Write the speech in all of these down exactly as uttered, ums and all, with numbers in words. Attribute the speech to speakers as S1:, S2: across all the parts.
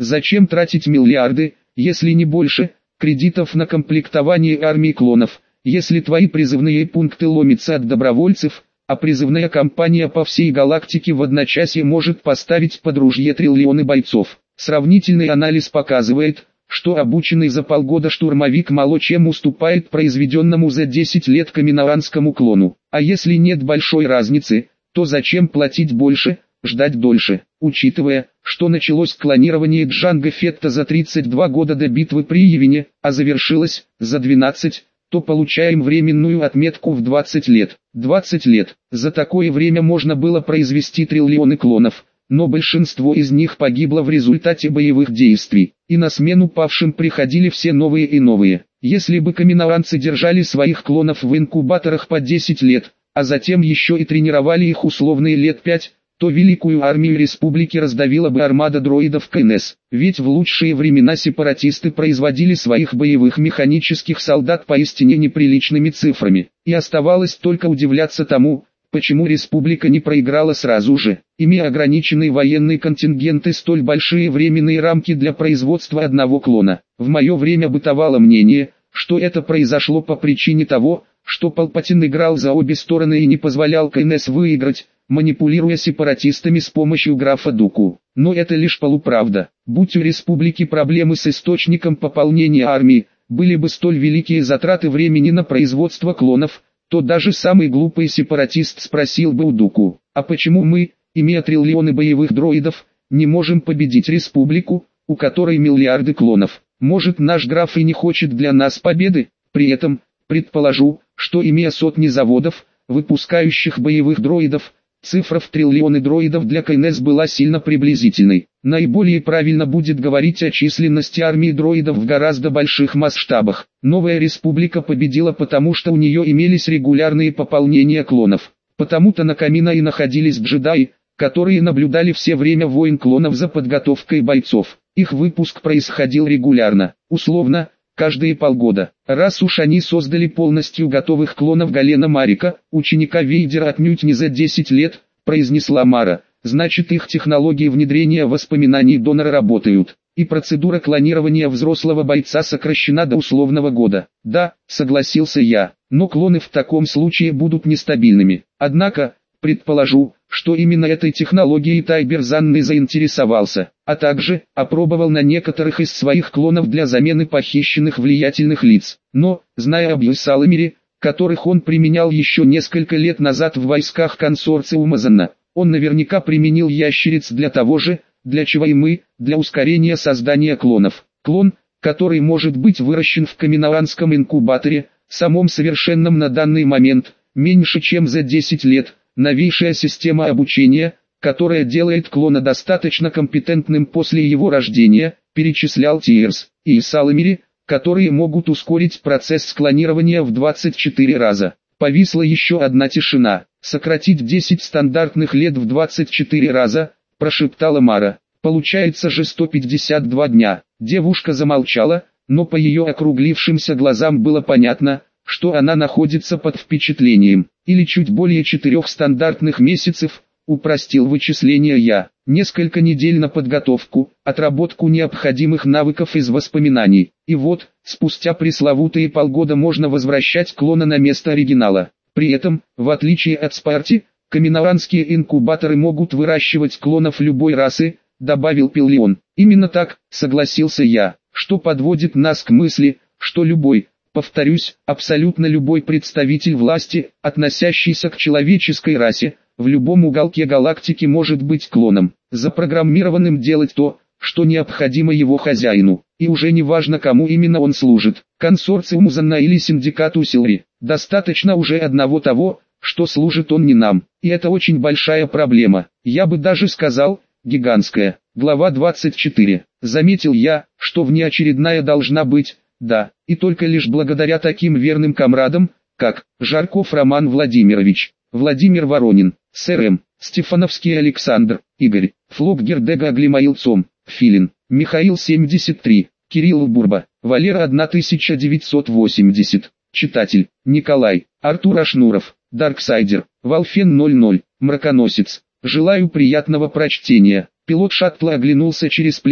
S1: Зачем тратить миллиарды, если не больше, кредитов на комплектование армии клонов, если твои призывные пункты ломятся от добровольцев, а призывная кампания по всей галактике в одночасье может поставить под ружье триллионы бойцов. Сравнительный анализ показывает, что обученный за полгода штурмовик мало чем уступает произведенному за десять лет каминоанскому клону. А если нет большой разницы, то зачем платить больше, ждать дольше? Учитывая, что началось клонирование Джанго Фетта за тридцать два года до битвы при Явине, а завершилось за двенадцать, то получаем временную отметку в двадцать лет. двадцать лет. За такое время можно было произвести триллионы клонов, но большинство из них погибло в результате боевых действий, и на смену павшим приходили все новые и новые. Если бы каминоанцы держали своих клонов в инкубаторах по десять лет, а затем еще и тренировали их условные лет пять, то великую армию республики раздавила бы армада дроидов КНС. Ведь в лучшие времена сепаратисты производили своих боевых механических солдат поистине неприличными цифрами. И оставалось только удивляться тому, почему республика не проиграла сразу же, имея ограниченный военный контингент и столь большие временные рамки для производства одного клона. В мое время бытовало мнение, что это произошло по причине того, что Палпатин играл за обе стороны и не позволял КНС выиграть, манипулируя сепаратистами с помощью графа Дуку. Но это лишь полуправда. Будь у республики проблемы с источником пополнения армии, были бы столь великие затраты времени на производство клонов, то даже самый глупый сепаратист спросил бы у Дуку, а почему мы, имея триллионы боевых дроидов, не можем победить республику, у которой миллиарды клонов? Может, наш граф и не хочет для нас победы? При этом, предположу, что имея сотни заводов, выпускающих боевых дроидов, цифра в триллионы дроидов для КНС была сильно приблизительной. Наиболее правильно будет говорить о численности армии дроидов в гораздо больших масштабах. Новая республика победила потому, что у нее имелись регулярные пополнения клонов. Потому-то на Камино и находились джедаи, которые наблюдали все время войн клонов за подготовкой бойцов. Их выпуск происходил регулярно, условно, каждые полгода. Раз уж они создали полностью готовых клонов Галена Марика, ученика Вейдера отнюдь не за десять лет, произнесла Мара, значит их технологии внедрения воспоминаний донора работают, и процедура клонирования взрослого бойца сокращена до условного года. Да, согласился я, но клоны в таком случае будут нестабильными. Однако, предположу, что именно этой технологией Тайбер Занный заинтересовался, а также опробовал на некоторых из своих клонов для замены похищенных влиятельных лиц. Но, зная об Юсаламире, которых он применял еще несколько лет назад в войсках консорциума Занна, он наверняка применил ящериц для того же, для чего и мы, для ускорения создания клонов. Клон, который может быть выращен в каминоанском инкубаторе, самом совершенном на данный момент, меньше чем за десять лет, новейшая система обучения, которая делает клона достаточно компетентным после его рождения, перечислял Тиерс, и Саламири, которые могут ускорить процесс клонирования в двадцать четыре раза. Повисла еще одна тишина. Сократить десять стандартных лет в двадцать четыре раза, прошептала Мара. Получается же сто пятьдесят два дня. Девушка замолчала, но по ее округлившимся глазам было понятно, что она находится под впечатлением. Или чуть более четырех стандартных месяцев, упростил вычисления я. Несколько недель на подготовку, отработку необходимых навыков из воспоминаний. И вот, спустя пресловутые полгода можно возвращать клона на место оригинала. При этом, в отличие от Спарти, каминоанские инкубаторы могут выращивать клонов любой расы, добавил Пиллион. Именно так, согласился я, что подводит нас к мысли, что любой, повторюсь, абсолютно любой представитель власти, относящийся к человеческой расе, в любом уголке галактики может быть клоном, запрограммированным делать то, что необходимо его хозяину, и уже не важно кому именно он служит, консорциуму Занна или синдикату Силри. Достаточно уже одного того, что служит он не нам, и это очень большая проблема, я бы даже сказал, гигантская. Глава двадцать четыре. Заметил я, что внеочередная должна быть, да, и только лишь благодаря таким верным комрадам, как Жарков Роман Владимирович, Владимир Воронин, Сэр М, Стефановский Александр, Игорь, Флокгер Дега Аглимаилцом, Филин, Михаил семьдесят три, Кирилл Бурба, Валера тысяча девятьсот восемьдесят, читатель, Николай, Артур Ашнуров, Дарксайдер, Валфен ноль ноль, Мраконосец. Желаю приятного прочтения. Пилот шаттла оглянулся через плечо.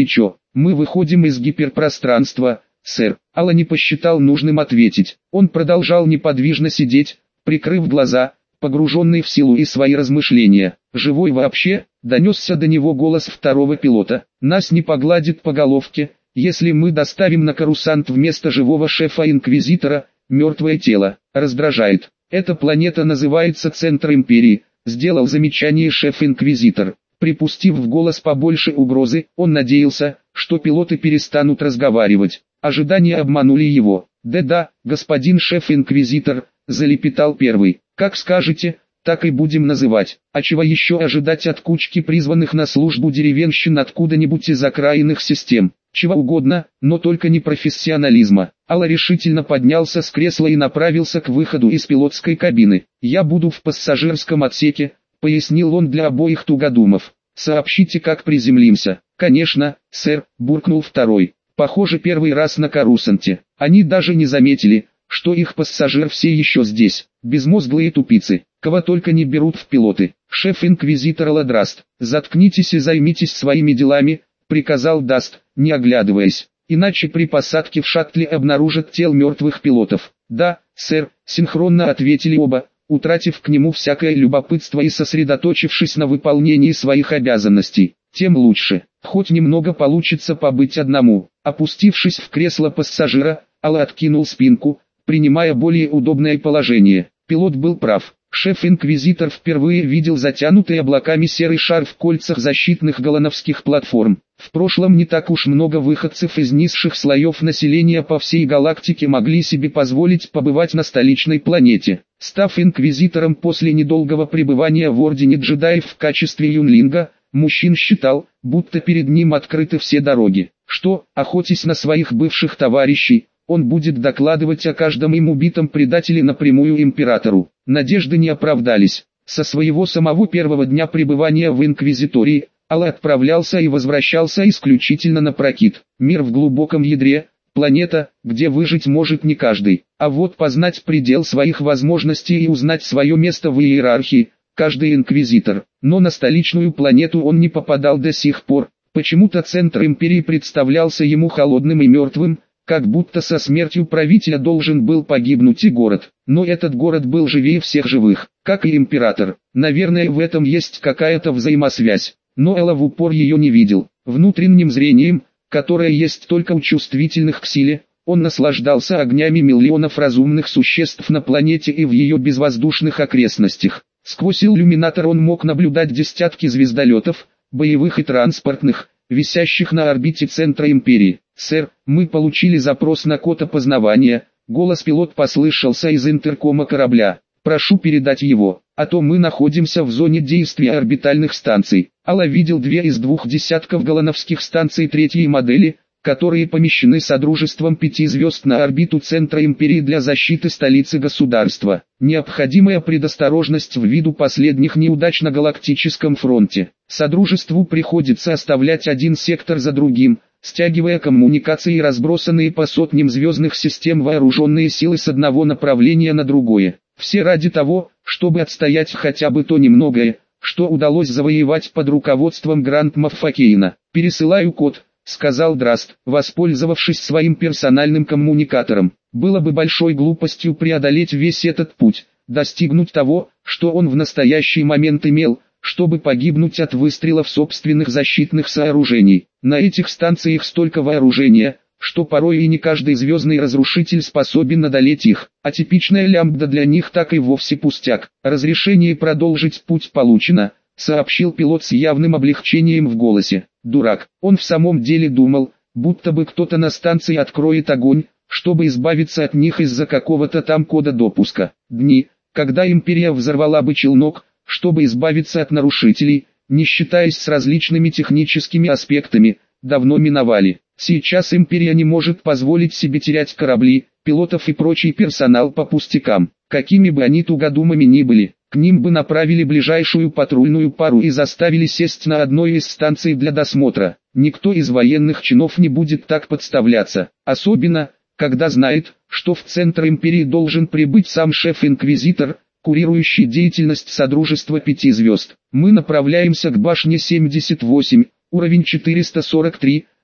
S1: Мы выходим из гиперпространства, сэр. Алла не посчитал нужным ответить. Он продолжал неподвижно сидеть, прикрыв глаза, погруженный в силу и свои размышления. «Живой вообще?» — донесся до него голос второго пилота. «Нас не погладит по головке, если мы доставим на Корусант вместо живого шефа-инквизитора мертвое тело. Раздражает. Эта планета называется Центр Империи», — сделал замечание шеф-инквизитор. Припустив в голос побольше угрозы, он надеялся, что пилоты перестанут разговаривать. Ожидания обманули его. «Да-да, господин шеф-инквизитор», — залепетал первый. «Как скажете, так и будем называть. А чего еще ожидать от кучки призванных на службу деревенщин откуда-нибудь из окраинных систем? Чего угодно, но только не профессионализма». Алла решительно поднялся с кресла и направился к выходу из пилотской кабины. «Я буду в пассажирском отсеке», — пояснил он для обоих тугодумов. «Сообщите, как приземлимся». «Конечно, сэр», — буркнул второй. «Похоже, первый раз на Корусанте. Они даже не заметили, что их пассажир все еще здесь. Безмозглые тупицы, кого только не берут в пилоты». «Шеф-инквизитор Ладраст, заткнитесь и займитесь своими делами», — приказал Даст, не оглядываясь. «Иначе при посадке в шаттле обнаружат тел мертвых пилотов». «Да, сэр», — синхронно ответили оба, утратив к нему всякое любопытство и сосредоточившись на выполнении своих обязанностей. «Тем лучше. Хоть немного получится побыть одному». Опустившись в кресло пассажира, Алла откинул спинку, принимая более удобное положение. Пилот был прав. Шеф-инквизитор впервые видел затянутый облаками серый шар в кольцах защитных голландских платформ. В прошлом не так уж много выходцев из низших слоев населения по всей галактике могли себе позволить побывать на столичной планете. Став инквизитором после недолгого пребывания в Ордене джедаев в качестве юнлинга, мужчин считал, будто перед ним открыты все дороги. Что, охотясь на своих бывших товарищей, он будет докладывать о каждом им убитом предателе напрямую императору. Надежды не оправдались. Со своего самого первого дня пребывания в инквизитории, Алла отправлялся и возвращался исключительно на прокид. Мир в глубоком ядре, планета, где выжить может не каждый. А вот познать предел своих возможностей и узнать свое место в иерархии, каждый инквизитор. Но на столичную планету он не попадал до сих пор. Почему-то центр империи представлялся ему холодным и мертвым, как будто со смертью правителя должен был погибнуть и город. Но этот город был живее всех живых, как и император. Наверное, в этом есть какая-то взаимосвязь. Но Алла в упор ее не видел. Внутренним зрением, которое есть только у чувствительных к силе, он наслаждался огнями миллионов разумных существ на планете и в ее безвоздушных окрестностях. Сквозь иллюминатор он мог наблюдать десятки звездолетов, боевых и транспортных, висящих на орбите центра империи. «Сэр, мы получили запрос на код опознавания», — голос пилот послышался из интеркома корабля. «Прошу передать его, а то мы находимся в зоне действия орбитальных станций». Алла видел две из двух десятков голландских станций третьей модели, которые помещены Содружеством пяти звезд на орбиту центра империи для защиты столицы государства. Необходимая предосторожность ввиду последних неудач на галактическом фронте. Содружеству приходится оставлять один сектор за другим, стягивая коммуникации, разбросанные по сотням звездных систем вооруженные силы с одного направления на другое. Все ради того, чтобы отстоять хотя бы то немногое, что удалось завоевать под руководством Гранд Моффа Кейна. «Пересылаю код», — сказал Драст, воспользовавшись своим персональным коммуникатором. Было бы большой глупостью преодолеть весь этот путь, достигнуть того, что он в настоящий момент имел, чтобы погибнуть от выстрелов собственных защитных сооружений. На этих станциях столько вооружения, что порой и не каждый звездный разрушитель способен одолеть их, а типичная лямбда для них так и вовсе пустяк. «Разрешение продолжить путь получено», — сообщил пилот с явным облегчением в голосе. Дурак, он в самом деле думал, будто бы кто-то на станции откроет огонь, чтобы избавиться от них из-за какого-то там кода допуска. Дни, когда империя взорвала бы челнок, чтобы избавиться от нарушителей, не считаясь с различными техническими аспектами, давно миновали. Сейчас империя не может позволить себе терять корабли, пилотов и прочий персонал по пустякам. Какими бы они тугодумами ни были, к ним бы направили ближайшую патрульную пару и заставили сесть на одной из станций для досмотра. Никто из военных чинов не будет так подставляться, особенно, когда знает, что в центр империи должен прибыть сам шеф-инквизитор, курирующий деятельность Содружества пяти звезд. «Мы направляемся к башне семьдесят восемь, уровень четыреста сорок три»,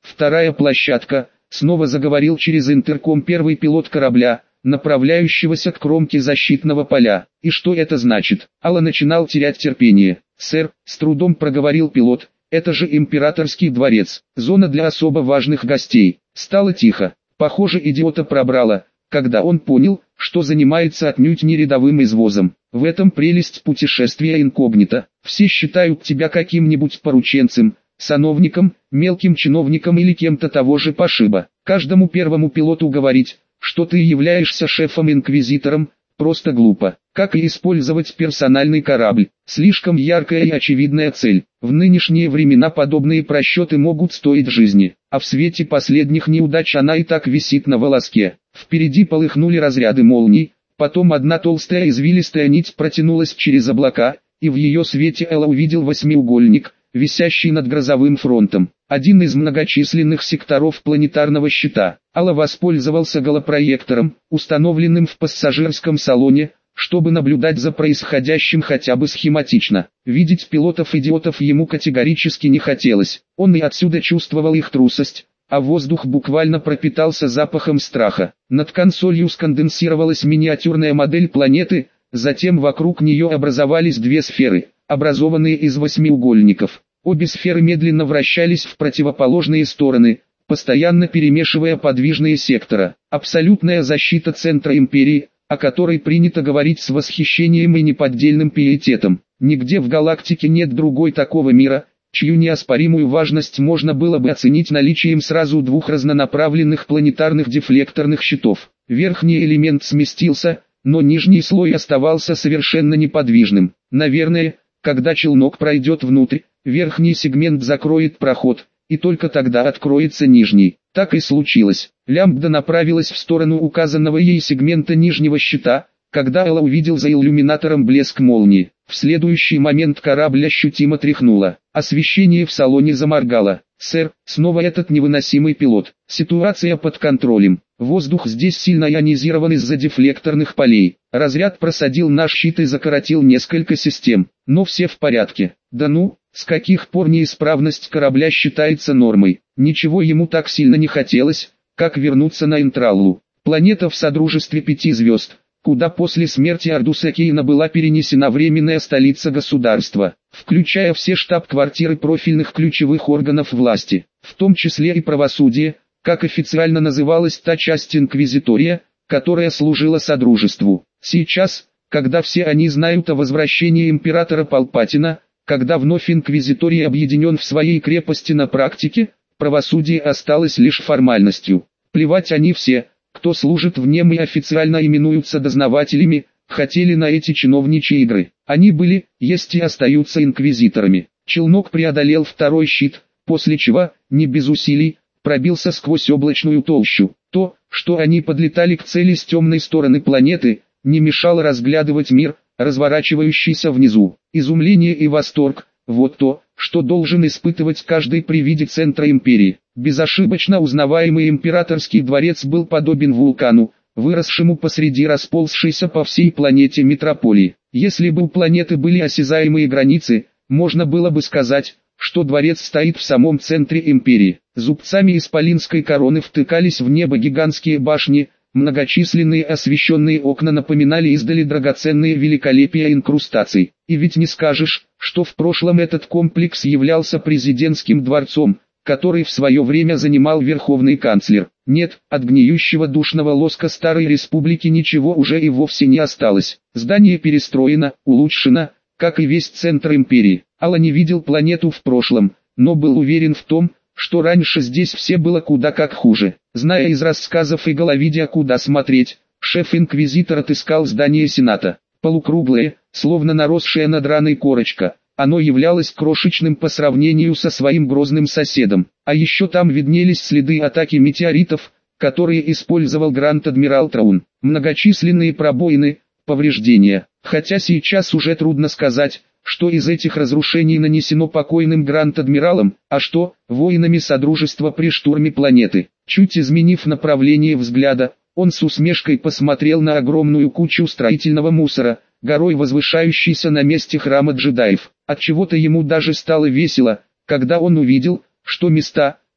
S1: Вторая площадка, снова заговорил через интерком первый пилот корабля, направляющегося к кромке защитного поля. И что это значит? Алла начинал терять терпение. «Сэр», с трудом проговорил пилот, — «это же императорский дворец, зона для особо важных гостей». Стало тихо. Похоже, идиота пробрало, когда он понял, что занимается отнюдь не рядовым извозом. В этом прелесть путешествия инкогнито. Все считают тебя каким-нибудь порученцем, сановником, мелким чиновником или кем-то того же пошиба. Каждому первому пилоту говорить, что ты являешься шефом-инквизитором, просто глупо. Как и использовать персональный корабль? Слишком яркая и очевидная цель. В нынешние времена подобные просчеты могут стоить жизни, а в свете последних неудач она и так висит на волоске. Впереди полыхнули разряды молний, потом одна толстая извилистая нить протянулась через облака, и в ее свете Элла увидел восьмиугольник, висящий над грозовым фронтом. Один из многочисленных секторов планетарного щита. Алла воспользовался голопроектором, установленным в пассажирском салоне, чтобы наблюдать за происходящим хотя бы схематично. Видеть пилотов-идиотов ему категорически не хотелось. Он и отсюда чувствовал их трусость, а воздух буквально пропитался запахом страха. Над консолью сконденсировалась миниатюрная модель планеты, затем вокруг нее образовались две сферы, образованные из восьмиугольников. Обе сферы медленно вращались в противоположные стороны, постоянно перемешивая подвижные сектора. Абсолютная защита центра империи, о которой принято говорить с восхищением и неподдельным пиететом. Нигде в галактике нет другой такого мира, чью неоспоримую важность можно было бы оценить наличием сразу двух разнонаправленных планетарных дефлекторных щитов. Верхний элемент сместился, но нижний слой оставался совершенно неподвижным. Наверное, когда челнок пройдет внутрь, верхний сегмент закроет проход, и только тогда откроется нижний. Так и случилось. Лямбда направилась в сторону указанного ей сегмента нижнего щита, когда Элла увидел за иллюминатором блеск молнии. В следующий момент корабль ощутимо тряхнуло. Освещение в салоне заморгало. «Сэр, снова этот невыносимый пилот. Ситуация под контролем. Воздух здесь сильно ионизирован из-за дефлекторных полей. Разряд просадил наш щит и закоротил несколько систем, но все в порядке». «Да ну, с каких пор неисправность корабля считается нормой?» Ничего ему так сильно не хотелось, как вернуться на Интраллу. Планета в Содружестве Пяти Звезд, куда после смерти Ардуса Кейна была перенесена временная столица государства, включая все штаб-квартиры профильных ключевых органов власти, в том числе и правосудие, как официально называлась та часть Инквизитория, которая служила Содружеству. Сейчас, когда все они знают о возвращении императора Палпатина, когда вновь Инквизиторий объединен в своей крепости на практике, правосудие осталось лишь формальностью. Плевать они все, кто служит в нем и официально именуются дознавателями, хотели на эти чиновничьи игры. Они были, есть и остаются инквизиторами. Челнок преодолел второй щит, после чего, не без усилий, пробился сквозь облачную толщу. То, что они подлетали к цели с темной стороны планеты, не мешало разглядывать мир, разворачивающийся внизу. Изумление и восторг – вот то, что должен испытывать каждый при виде центра империи. Безошибочно узнаваемый императорский дворец был подобен вулкану, выросшему посреди расползшейся по всей планете метрополии. Если бы у планеты были осязаемые границы, можно было бы сказать, что дворец стоит в самом центре империи. Зубцами исполинской короны втыкались в небо гигантские башни, многочисленные освещенные окна напоминали издали драгоценные великолепия инкрустаций. И ведь не скажешь, что в прошлом этот комплекс являлся президентским дворцом, который в свое время занимал верховный канцлер. Нет, от гниющего душного лоска старой республики ничего уже и вовсе не осталось. Здание перестроено, улучшено, как и весь центр империи. Алла не видел планету в прошлом, но был уверен в том, что раньше здесь все было куда как хуже. Зная из рассказов и головидя, куда смотреть, шеф-инквизитор отыскал здание Сената. Полукруглое, словно наросшая над раной корочка, оно являлось крошечным по сравнению со своим грозным соседом. А еще там виднелись следы атаки метеоритов, которые использовал Гранд-Адмирал Траун. Многочисленные пробоины, повреждения. Хотя сейчас уже трудно сказать, что из этих разрушений нанесено покойным Гранд-Адмиралом, а что, воинами Содружества при штурме планеты. Чуть изменив направление взгляда, он с усмешкой посмотрел на огромную кучу строительного мусора, горой возвышающейся на месте храма джедаев. Отчего-то ему даже стало весело, когда он увидел, что места,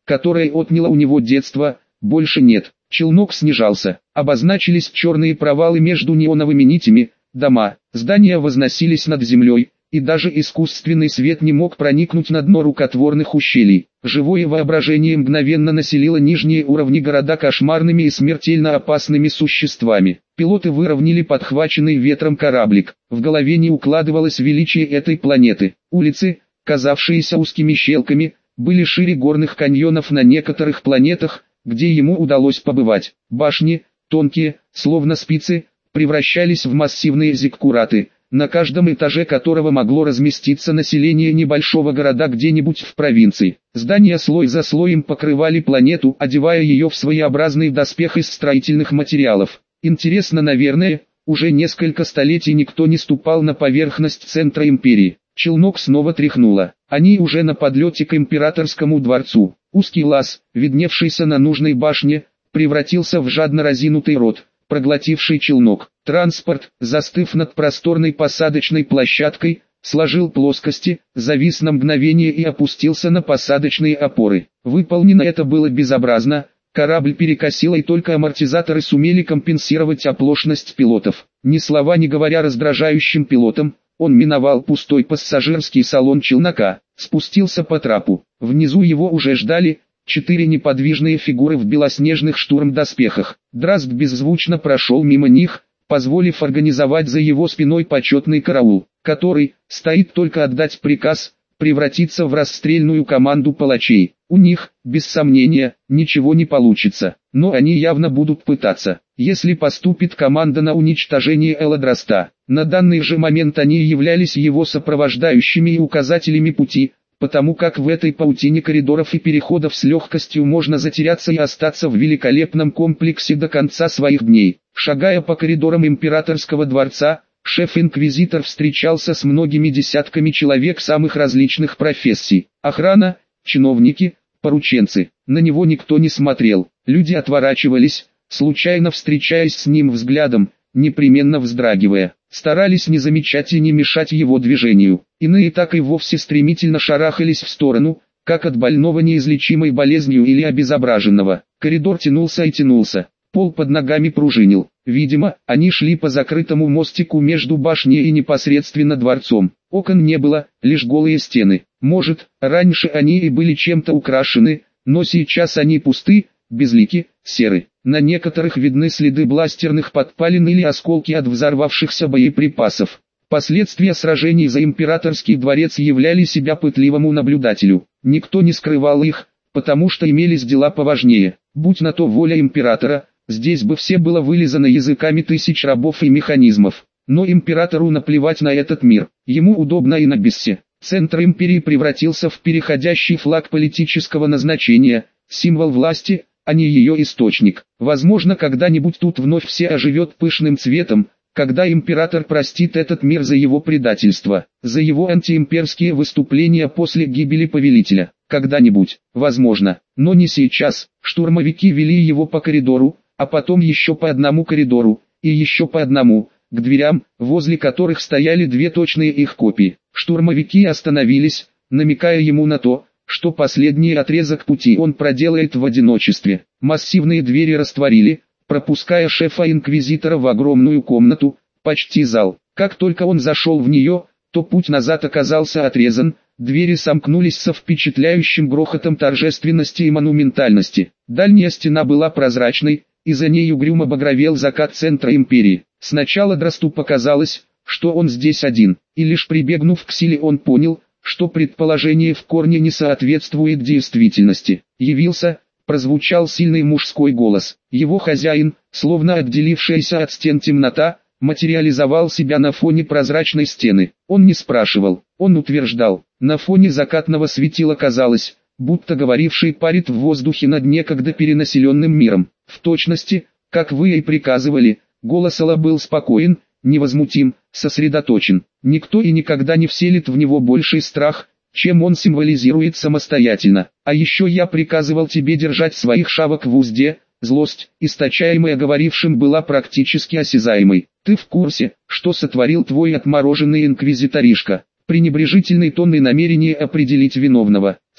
S1: которое отняло у него детство, больше нет. Челнок снижался, обозначились черные провалы между неоновыми нитями, дома, здания возносились над землей, и даже искусственный свет не мог проникнуть на дно рукотворных ущелий. Живое воображение мгновенно населило нижние уровни города кошмарными и смертельно опасными существами. Пилоты выровняли подхваченный ветром кораблик. В голове не укладывалось величие этой планеты. Улицы, казавшиеся узкими щелками, были шире горных каньонов на некоторых планетах, где ему удалось побывать. Башни, тонкие, словно спицы, превращались в массивные зиккураты, на каждом этаже которого могло разместиться население небольшого города где-нибудь в провинции. Здания слой за слоем покрывали планету, одевая ее в своеобразный доспех из строительных материалов. Интересно, наверное, уже несколько столетий никто не ступал на поверхность центра империи. Челнок снова тряхнуло. Они уже на подлете к императорскому дворцу. Узкий лаз, видневшийся на нужной башне, превратился в жадно разинутый рот, проглотивший челнок. Транспорт, застыв над просторной посадочной площадкой, сложил плоскости, завис на мгновение и опустился на посадочные опоры. Выполнено это было безобразно, корабль перекосило и только амортизаторы сумели компенсировать оплошность пилотов. Ни слова не говоря раздражающим пилотам, он миновал пустой пассажирский салон челнока, спустился по трапу. Внизу его уже ждали четыре неподвижные фигуры в белоснежных штурмдоспехах. Драст беззвучно прошел мимо них, позволив организовать за его спиной почетный караул, который, стоит только отдать приказ, превратиться в расстрельную команду палачей. У них, без сомнения, ничего не получится, но они явно будут пытаться. Если поступит команда на уничтожение Эла Драста, на данный же момент они являлись его сопровождающими и указателями пути, потому как в этой паутине коридоров и переходов с легкостью можно затеряться и остаться в великолепном комплексе до конца своих дней. Шагая по коридорам императорского дворца, шеф-инквизитор встречался с многими десятками человек самых различных профессий. Охрана, чиновники, порученцы. На него никто не смотрел. Люди отворачивались, случайно встречаясь с ним взглядом, непременно вздрагивая. Старались не замечать и не мешать его движению. Иные так и вовсе стремительно шарахались в сторону, как от больного неизлечимой болезнью или обезображенного. Коридор тянулся и тянулся. Пол под ногами пружинил. Видимо, они шли по закрытому мостику между башней и непосредственно дворцом. Окон не было, лишь голые стены. Может, раньше они и были чем-то украшены, но сейчас они пусты, безлики, серы. На некоторых видны следы бластерных подпалин или осколки от взорвавшихся боеприпасов. Последствия сражений за императорский дворец являли себя пытливому наблюдателю. Никто не скрывал их, потому что имелись дела поважнее. Будь на то воля императора, здесь бы все было вылизано языками тысяч рабов и механизмов. Но императору наплевать на этот мир. Ему удобно и на бессе. Центр империи превратился в переходящий флаг политического назначения, символ власти, а не ее источник. Возможно, когда-нибудь тут вновь все оживет пышным цветом, когда император простит этот мир за его предательство, за его антиимперские выступления после гибели повелителя. Когда-нибудь, возможно, но не сейчас. Штурмовики вели его по коридору, а потом еще по одному коридору, и еще по одному, к дверям, возле которых стояли две точные их копии. Штурмовики остановились, намекая ему на то, что последний отрезок пути он проделает в одиночестве. Массивные двери растворили, пропуская шефа-инквизитора в огромную комнату, почти зал. Как только он зашел в нее, то путь назад оказался отрезан, двери сомкнулись со впечатляющим грохотом торжественности и монументальности. Дальняя стена была прозрачной, и за ней угрюмо багровел закат центра империи. Сначала Драсту показалось, что он здесь один, и лишь прибегнув к силе он понял, что предположение в корне не соответствует действительности. Явился, прозвучал сильный мужской голос. Его хозяин, словно отделившаяся от стен темнота, материализовал себя на фоне прозрачной стены. Он не спрашивал, он утверждал. На фоне закатного светила казалось, будто говоривший парит в воздухе над некогда перенаселенным миром. В точности, как вы и приказывали, голос Алла был спокоен, невозмутим, сосредоточен. Никто и никогда не вселит в него больший страх, чем он символизирует самостоятельно. А еще я приказывал тебе держать своих шавок в узде. Злость, источаемая говорившим, была практически осязаемой. Ты в курсе, что сотворил твой отмороженный инквизиторишка? Пренебрежительный тон и намерение определить виновного.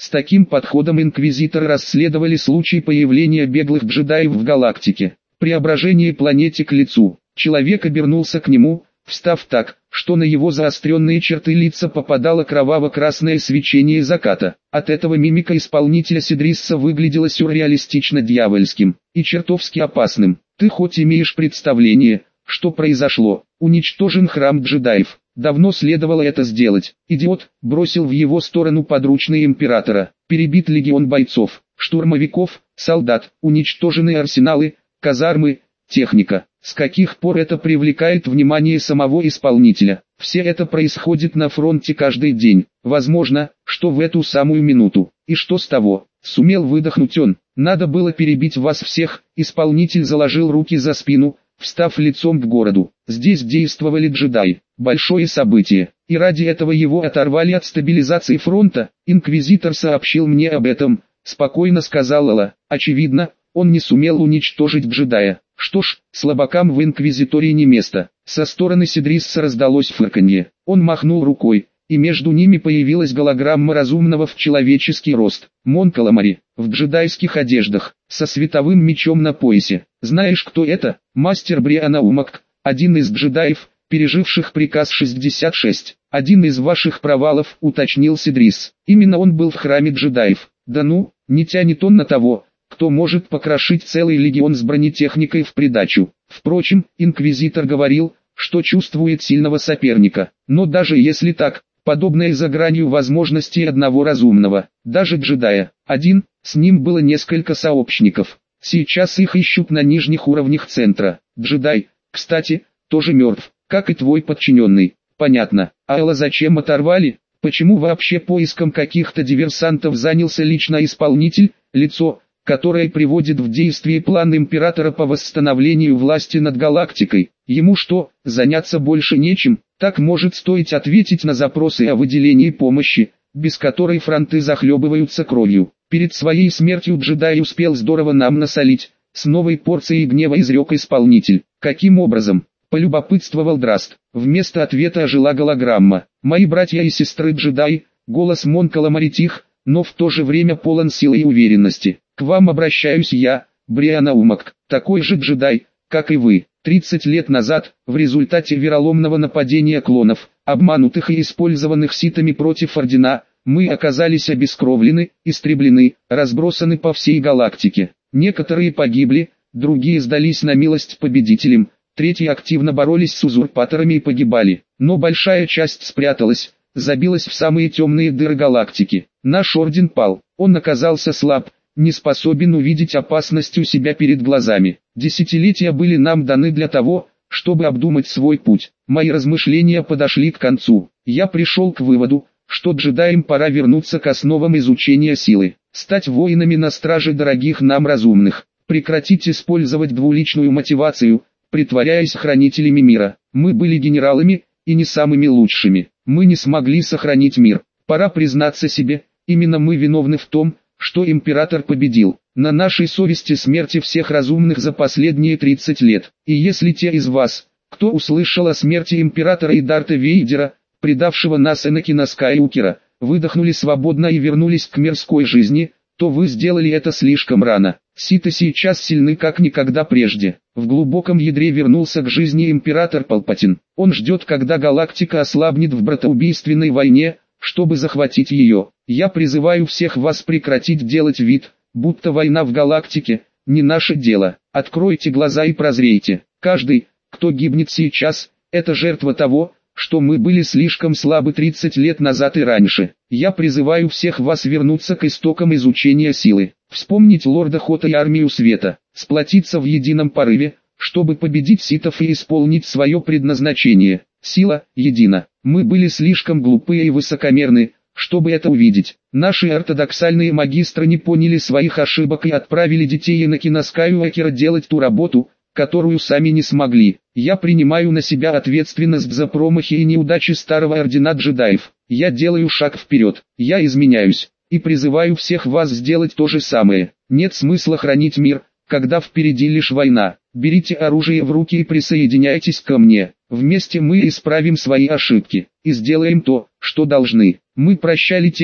S1: С таким подходом инквизиторы расследовали случай появления беглых джедаев в галактике. Преображение планете к лицу. Человек обернулся к нему, встав так, что на его заостренные черты лица попадало кроваво-красное свечение заката. От этого мимика исполнителя Сидрисса выглядела сюрреалистично дьявольским и чертовски опасным. Ты хоть имеешь представление, что произошло? Уничтожен храм джедаев. Давно следовало это сделать. Идиот, бросил в его сторону подручные императора. Перебит легион бойцов, штурмовиков, солдат, уничтожены арсеналы, казармы, техника. С каких пор это привлекает внимание самого исполнителя? Все это происходит на фронте каждый день. Возможно, что в эту самую минуту. И что с того? Сумел выдохнуть он. Надо было перебить вас всех. Исполнитель заложил руки за спину, встав лицом к городу. Здесь действовали джедаи. Большое событие. И ради этого его оторвали от стабилизации фронта. Инквизитор сообщил мне об этом, спокойно сказал Лала. Очевидно, он не сумел уничтожить джедая. Что ж, слабакам в инквизитории не место. Со стороны Сидрисса раздалось фырканье. Он махнул рукой, и между ними появилась голограмма разумного в человеческий рост. Мон Каламари, в джедайских одеждах, со световым мечом на поясе. Знаешь, кто это? Мастер Бриан Аумак, один из джедаев, переживших приказ шестьдесят шесть. Один из ваших провалов, уточнил Сидрисс. Именно он был в храме джедаев. Да ну, не тянет он на того, кто может покрошить целый легион с бронетехникой в придачу. Впрочем, инквизитор говорил, что чувствует сильного соперника. Но даже если так, подобное за гранью возможностей одного разумного, даже джедая. Один, с ним было несколько сообщников. Сейчас их ищут на нижних уровнях центра. Джедай, кстати, тоже мертв, как и твой подчиненный. Понятно. А Элла зачем оторвали? Почему вообще поиском каких-то диверсантов занялся лично исполнитель? Лицо, которое приводит в действие план императора по восстановлению власти над галактикой. Ему что, заняться больше нечем? Так может стоить ответить на запросы о выделении помощи, без которой фронты захлебываются кровью. Перед своей смертью джедай успел здорово нам насолить. С новой порцией гнева изрек исполнитель. Каким образом? Полюбопытствовал Драст. Вместо ответа ожила голограмма. Мои братья и сестры джедаи, голос Мон Каламари тих, но в то же время полон силы и уверенности. К вам обращаюсь я, Бриан Аумак, такой же джедай, как и вы. тридцать лет назад, в результате вероломного нападения клонов, обманутых и использованных ситами против Ордена, мы оказались обескровлены, истреблены, разбросаны по всей галактике. Некоторые погибли, другие сдались на милость победителям, третьи активно боролись с узурпаторами и погибали. Но большая часть спряталась, забилась в самые темные дыры галактики. Наш Орден пал, он оказался слаб, не способен увидеть опасность у себя перед глазами. Десятилетия были нам даны для того, чтобы обдумать свой путь. Мои размышления подошли к концу. Я пришел к выводу, что джедаям пора вернуться к основам изучения силы, стать воинами на страже дорогих нам разумных, прекратить использовать двуличную мотивацию, притворяясь хранителями мира. Мы были генералами, и не самыми лучшими. Мы не смогли сохранить мир. Пора признаться себе, именно мы виновны в том, что император победил. На нашей совести смерти всех разумных за последние тридцать лет. И если те из вас, кто услышал о смерти императора и Дарта Вейдера, предавшего нас Энакина Скайуокера, выдохнули свободно и вернулись к мирской жизни, то вы сделали это слишком рано. Ситы сейчас сильны как никогда прежде. В глубоком ядре вернулся к жизни император Палпатин. Он ждет, когда галактика ослабнет в братоубийственной войне, чтобы захватить ее. Я призываю всех вас прекратить делать вид, будто война в галактике – не наше дело. Откройте глаза и прозрейте. Каждый, кто гибнет сейчас, это жертва того, что мы были слишком слабы тридцать лет назад и раньше. Я призываю всех вас вернуться к истокам изучения силы, вспомнить Лорда Хота и Армию Света, сплотиться в едином порыве, чтобы победить ситов и исполнить свое предназначение. Сила едина. Мы были слишком глупые и высокомерны, чтобы это увидеть. Наши ортодоксальные магистры не поняли своих ошибок и отправили детей Энакина Скайуокера делать ту работу, которую сами не смогли. Я принимаю на себя ответственность за промахи и неудачи старого ордена джедаев. Я делаю шаг вперед. Я изменяюсь и призываю всех вас сделать то же самое. Нет смысла хранить мир, когда впереди лишь война. Берите оружие в руки и присоединяйтесь ко мне. Вместе мы исправим свои ошибки и сделаем то, что должны. Мы прощали тех,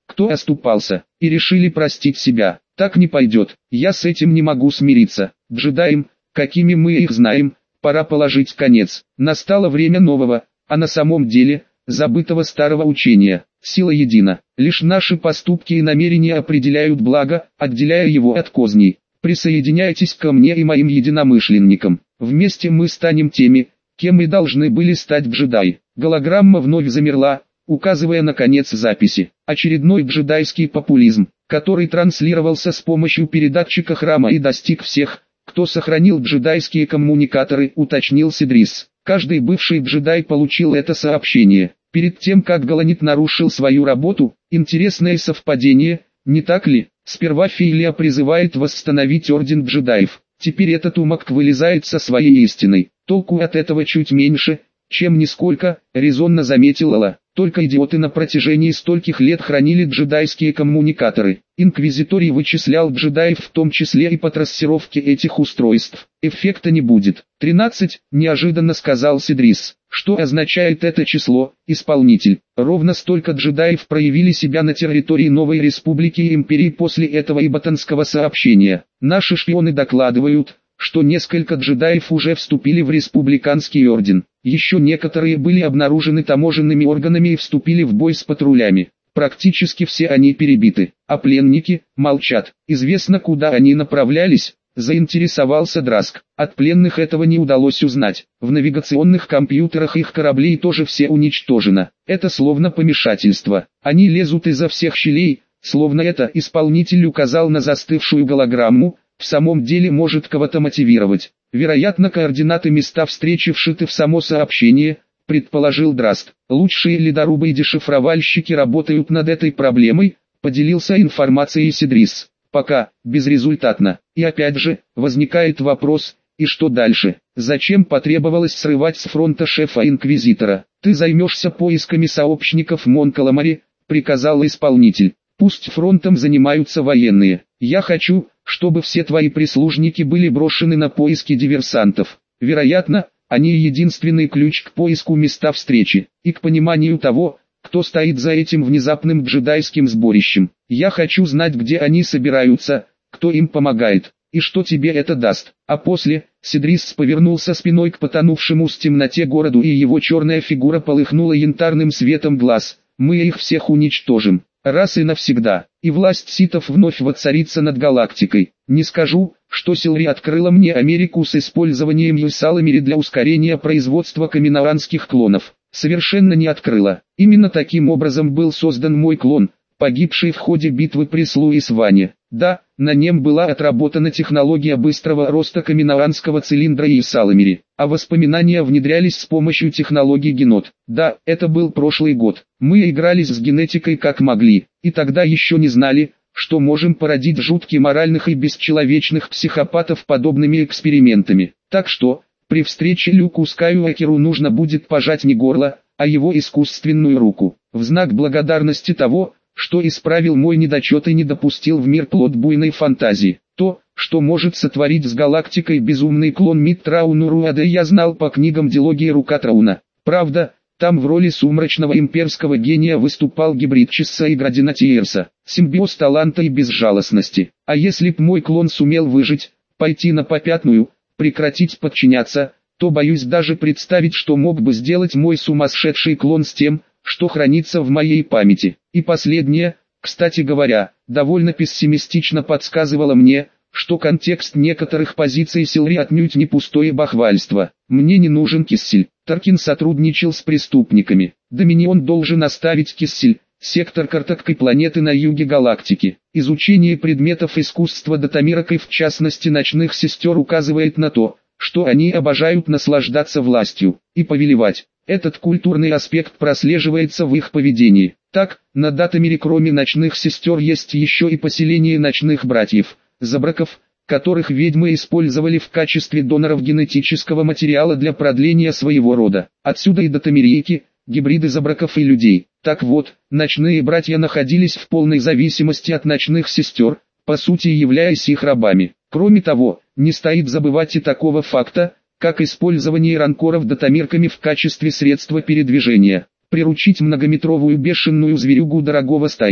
S1: кто оступался, и решили простить себя. Так не пойдет, я с этим не могу смириться. Джедаям, какими мы их знаем, пора положить конец. Настало время нового, а на самом деле, забытого старого учения. Сила едина. Лишь наши поступки и намерения определяют благо, отделяя его от козней. Присоединяйтесь ко мне и моим единомышленникам. Вместе мы станем теми, кем и должны были стать джедаи. Голограмма вновь замерла, указывая на конец записи. Очередной джедайский популизм, который транслировался с помощью передатчика храма и достиг всех, кто сохранил джедайские коммуникаторы, уточнил Сидрис. Каждый бывший джедай получил это сообщение. Перед тем как Галанит нарушил свою работу, интересное совпадение, не так ли? Сперва Фейлия призывает восстановить Орден джедаев. Теперь этот умок вылезает со своей истиной. Толку от этого чуть меньше, чем нисколько, резонно заметил Алла. Только идиоты на протяжении стольких лет хранили джедайские коммуникаторы. Инквизиторий вычислял джедаев в том числе и по трассировке этих устройств. Эффекта не будет. тринадцать, неожиданно сказал Сидрис. Что означает это число, исполнитель? Ровно столько джедаев проявили себя на территории Новой Республики и Империи после этого ибатанского сообщения. Наши шпионы докладывают, что несколько джедаев уже вступили в Республиканский Орден. Еще некоторые были обнаружены таможенными органами и вступили в бой с патрулями. Практически все они перебиты, а пленники молчат. Известно, куда они направлялись, заинтересовался Драск. От пленных этого не удалось узнать. В навигационных компьютерах их кораблей тоже все уничтожено. Это словно помешательство. Они лезут изо всех щелей, словно это исполнитель указал на застывшую голограмму, в самом деле может кого-то мотивировать. Вероятно, координаты места встречи вшиты в само сообщение, предположил Драст. Лучшие ледорубы и дешифровальщики работают над этой проблемой, поделился информацией Сидрис. Пока, безрезультатно. И опять же, возникает вопрос, и что дальше? Зачем потребовалось срывать с фронта шефа Инквизитора? Ты займешься поисками сообщников Монкаламари, приказал исполнитель. Пусть фронтом занимаются военные. Я хочу, чтобы все твои прислужники были брошены на поиски диверсантов. Вероятно, они единственный ключ к поиску места встречи, и к пониманию того, кто стоит за этим внезапным джедайским сборищем. Я хочу знать, где они собираются, кто им помогает, и что тебе это даст. А после, Сидрис повернулся спиной к потонувшему в темноте городу, и его черная фигура полыхнула янтарным светом глаз. Мы их всех уничтожим, раз и навсегда, и власть ситов вновь воцарится над галактикой. Не скажу, что Силри открыла мне Америку с использованием Юсаламири для ускорения производства каминаранских клонов. Совершенно не открыла. Именно таким образом был создан мой клон, погибший в ходе битвы при Слуисване. Да, на нем была отработана технология быстрого роста каминаранского цилиндра и Юсаламири, а воспоминания внедрялись с помощью технологии Генот. Да, это был прошлый год. Мы игрались с генетикой как могли, и тогда еще не знали, что можем породить жутких моральных и бесчеловечных психопатов подобными экспериментами. Так что, при встрече Люку Скайуокеру нужно будет пожать не горло, а его искусственную руку, в знак благодарности того, что исправил мой недочет и не допустил в мир плод буйной фантазии. То, что может сотворить с галактикой безумный клон Миттрауну Руаде, я знал по книгам дилогии Рукатрауна. Правда, там в роли сумрачного имперского гения выступал гибрид Чисса и Градина Тиерса, симбиоз таланта и безжалостности. А если б мой клон сумел выжить, пойти на попятную, прекратить подчиняться, то боюсь даже представить, что мог бы сделать мой сумасшедший клон с тем, что хранится в моей памяти. И последнее, кстати говоря, довольно пессимистично подсказывало мне, что контекст некоторых позиций Силри отнюдь не пустое бахвальство. Мне не нужен Киссель. Таркин сотрудничал с преступниками. Доминион должен оставить Киссель, сектор картакой планеты на юге галактики. Изучение предметов искусства Датамирок и в частности ночных сестер указывает на то, что они обожают наслаждаться властью и повелевать. Этот культурный аспект прослеживается в их поведении. Так, на Датамире кроме ночных сестер есть еще и поселение ночных братьев, забраков, которых ведьмы использовали в качестве доноров генетического материала для продления своего рода. Отсюда и датамирейки, гибриды забраков и людей. Так вот, ночные братья находились в полной зависимости от ночных сестер, по сути являясь их рабами. Кроме того, не стоит забывать и такого факта, как использование ранкоров датамирками в качестве средства передвижения. Приручить многометровую бешеную зверюгу дорогого стоит,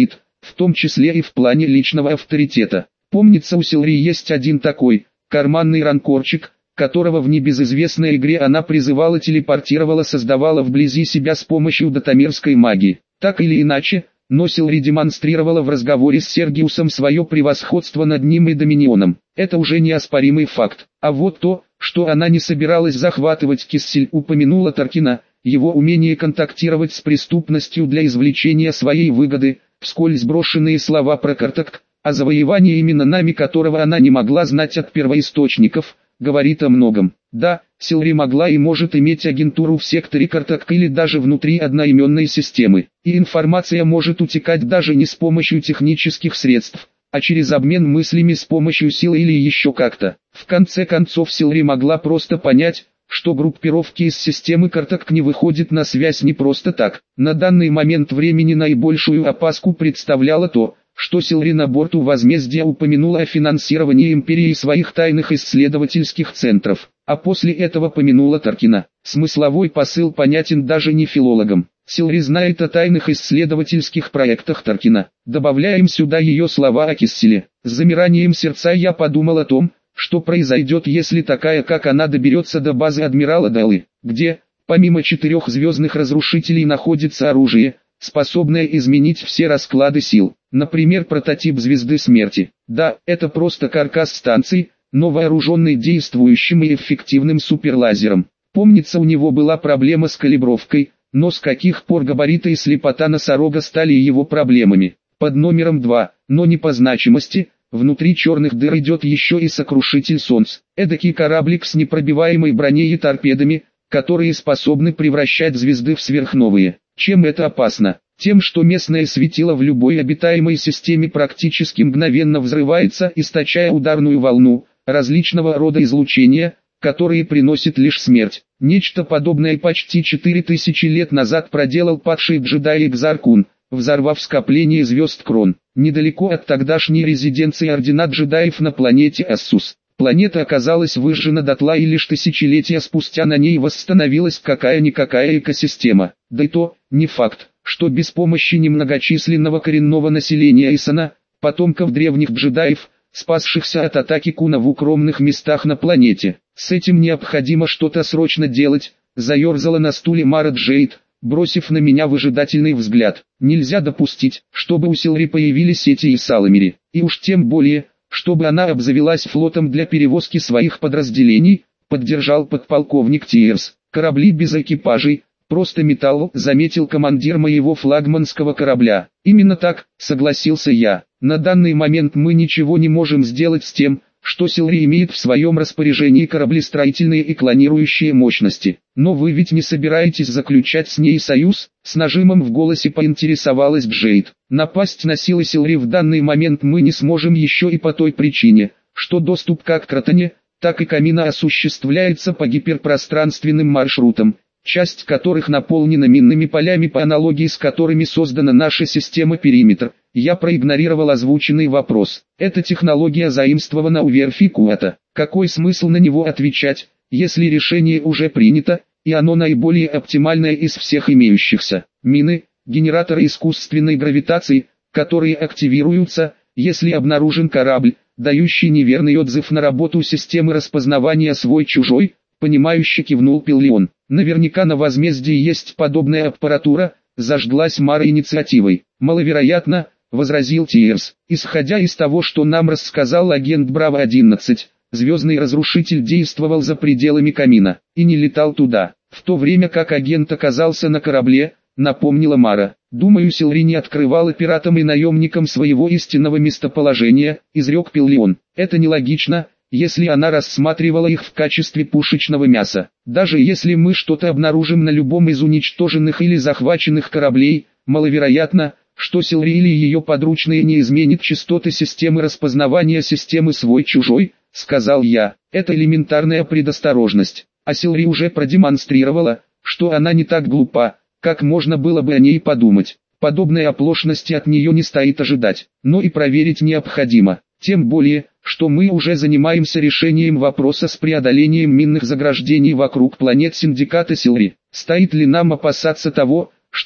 S1: в том числе и в плане личного авторитета. Помнится, у Силри есть один такой, карманный ранкорчик, которого в небезызвестной игре она призывала, телепортировала, создавала вблизи себя с помощью датамерской магии. Так или иначе, но Силри демонстрировала в разговоре с Сергиусом свое превосходство над ним и Доминионом. Это уже неоспоримый факт. А вот то, что она не собиралась захватывать Киссель, упомянула Таркина, его умение контактировать с преступностью для извлечения своей выгоды, вскользь брошенные слова про Картак, о завоевании именно нами которого она не могла знать от первоисточников, говорит о многом. Да, Силри могла и может иметь агентуру в секторе Картак или даже внутри одноименной системы, и информация может утекать даже не с помощью технических средств, а через обмен мыслями с помощью силы или еще как-то. В конце концов, Силри могла просто понять, что группировки из системы Картак не выходят на связь не просто так. На данный момент времени наибольшую опаску представляло то, что Силри на борту возмездия упомянула о финансировании империи своих тайных исследовательских центров, а после этого помянула Таркина. Смысловой посыл понятен даже не филологам. Силри знает о тайных исследовательских проектах Таркина. Добавляем сюда ее слова о Кисселе. С замиранием сердца я подумал о том, что произойдет, если такая, как она, доберется до базы адмирала Далы, где, помимо четырех звездных разрушителей, находится оружие, способное изменить все расклады сил. Например, прототип Звезды Смерти. Да, это просто каркас станции, но вооруженный действующим и эффективным суперлазером. Помнится, у него была проблема с калибровкой, но с каких пор габариты и слепота носорога стали его проблемами? Под номером два, но не по значимости, внутри черных дыр идет еще и сокрушитель солнц. Эдакий кораблик с непробиваемой броней и торпедами, которые способны превращать звезды в сверхновые. Чем это опасно? Тем, что местное светило в любой обитаемой системе практически мгновенно взрывается, источая ударную волну, различного рода излучения, которые приносят лишь смерть. Нечто подобное почти четыре тысячи лет назад проделал падший джедай Экзар-Кун, взорвав скопление звезд Крон, недалеко от тогдашней резиденции Ордена джедаев на планете Ассус. Планета оказалась выжжена дотла, и лишь тысячелетия спустя на ней восстановилась какая-никакая экосистема. Да и то, не факт, что без помощи немногочисленного коренного населения Исана, потомков древних джедаев, спасшихся от атаки Куна в укромных местах на планете. С этим необходимо что-то срочно делать, заерзала на стуле Мара Джейд, бросив на меня выжидательный взгляд. Нельзя допустить, чтобы у Силри появились эти Исаламири, и уж тем более, чтобы она обзавелась флотом для перевозки своих подразделений, поддержал подполковник Тиерс. Корабли без экипажей, просто металл, заметил командир моего флагманского корабля. Именно так, согласился я. На данный момент мы ничего не можем сделать с тем, что Силри имеет в своем распоряжении кораблестроительные и клонирующие мощности. Но вы ведь не собираетесь заключать с ней союз? С нажимом в голосе поинтересовалась Джейд. Напасть на силы Силри в данный момент мы не сможем еще и по той причине, что доступ как к Кротоне, так и Камина осуществляется по гиперпространственным маршрутам, часть которых наполнена минными полями, по аналогии с которыми создана наша система Периметр. Я проигнорировал озвученный вопрос. Эта технология заимствована у верфи Куата. Какой смысл на него отвечать, если решение уже принято, и оно наиболее оптимальное из всех имеющихся? Мины, генераторы искусственной гравитации, которые активируются, если обнаружен корабль, дающий неверный отзыв на работу системы распознавания свой-чужой, понимающе кивнул Пиллион. Наверняка на возмездии есть подобная аппаратура, зажглась Мара инициативой. Маловероятно, возразил Тиерс. Исходя из того, что нам рассказал агент Браво одиннадцать, звездный разрушитель действовал за пределами Камина и не летал туда, в то время как агент оказался на корабле, напомнила Мара. Думаю, Силри не открывала пиратам и наемникам своего истинного местоположения, изрек Пиллион. Это нелогично, если она рассматривала их в качестве пушечного мяса. Даже если мы что-то обнаружим на любом из уничтоженных или захваченных кораблей, маловероятно, что Силри или ее подручные не изменит частоты системы распознавания системы свой-чужой, сказал я. Это элементарная предосторожность. А Силри уже продемонстрировала, что она не так глупа, как можно было бы о ней подумать. Подобной оплошности от нее не стоит ожидать, но и проверить необходимо. Тем более, что мы уже занимаемся решением вопроса с преодолением минных заграждений вокруг планет синдиката Силри. Стоит ли нам опасаться того, что,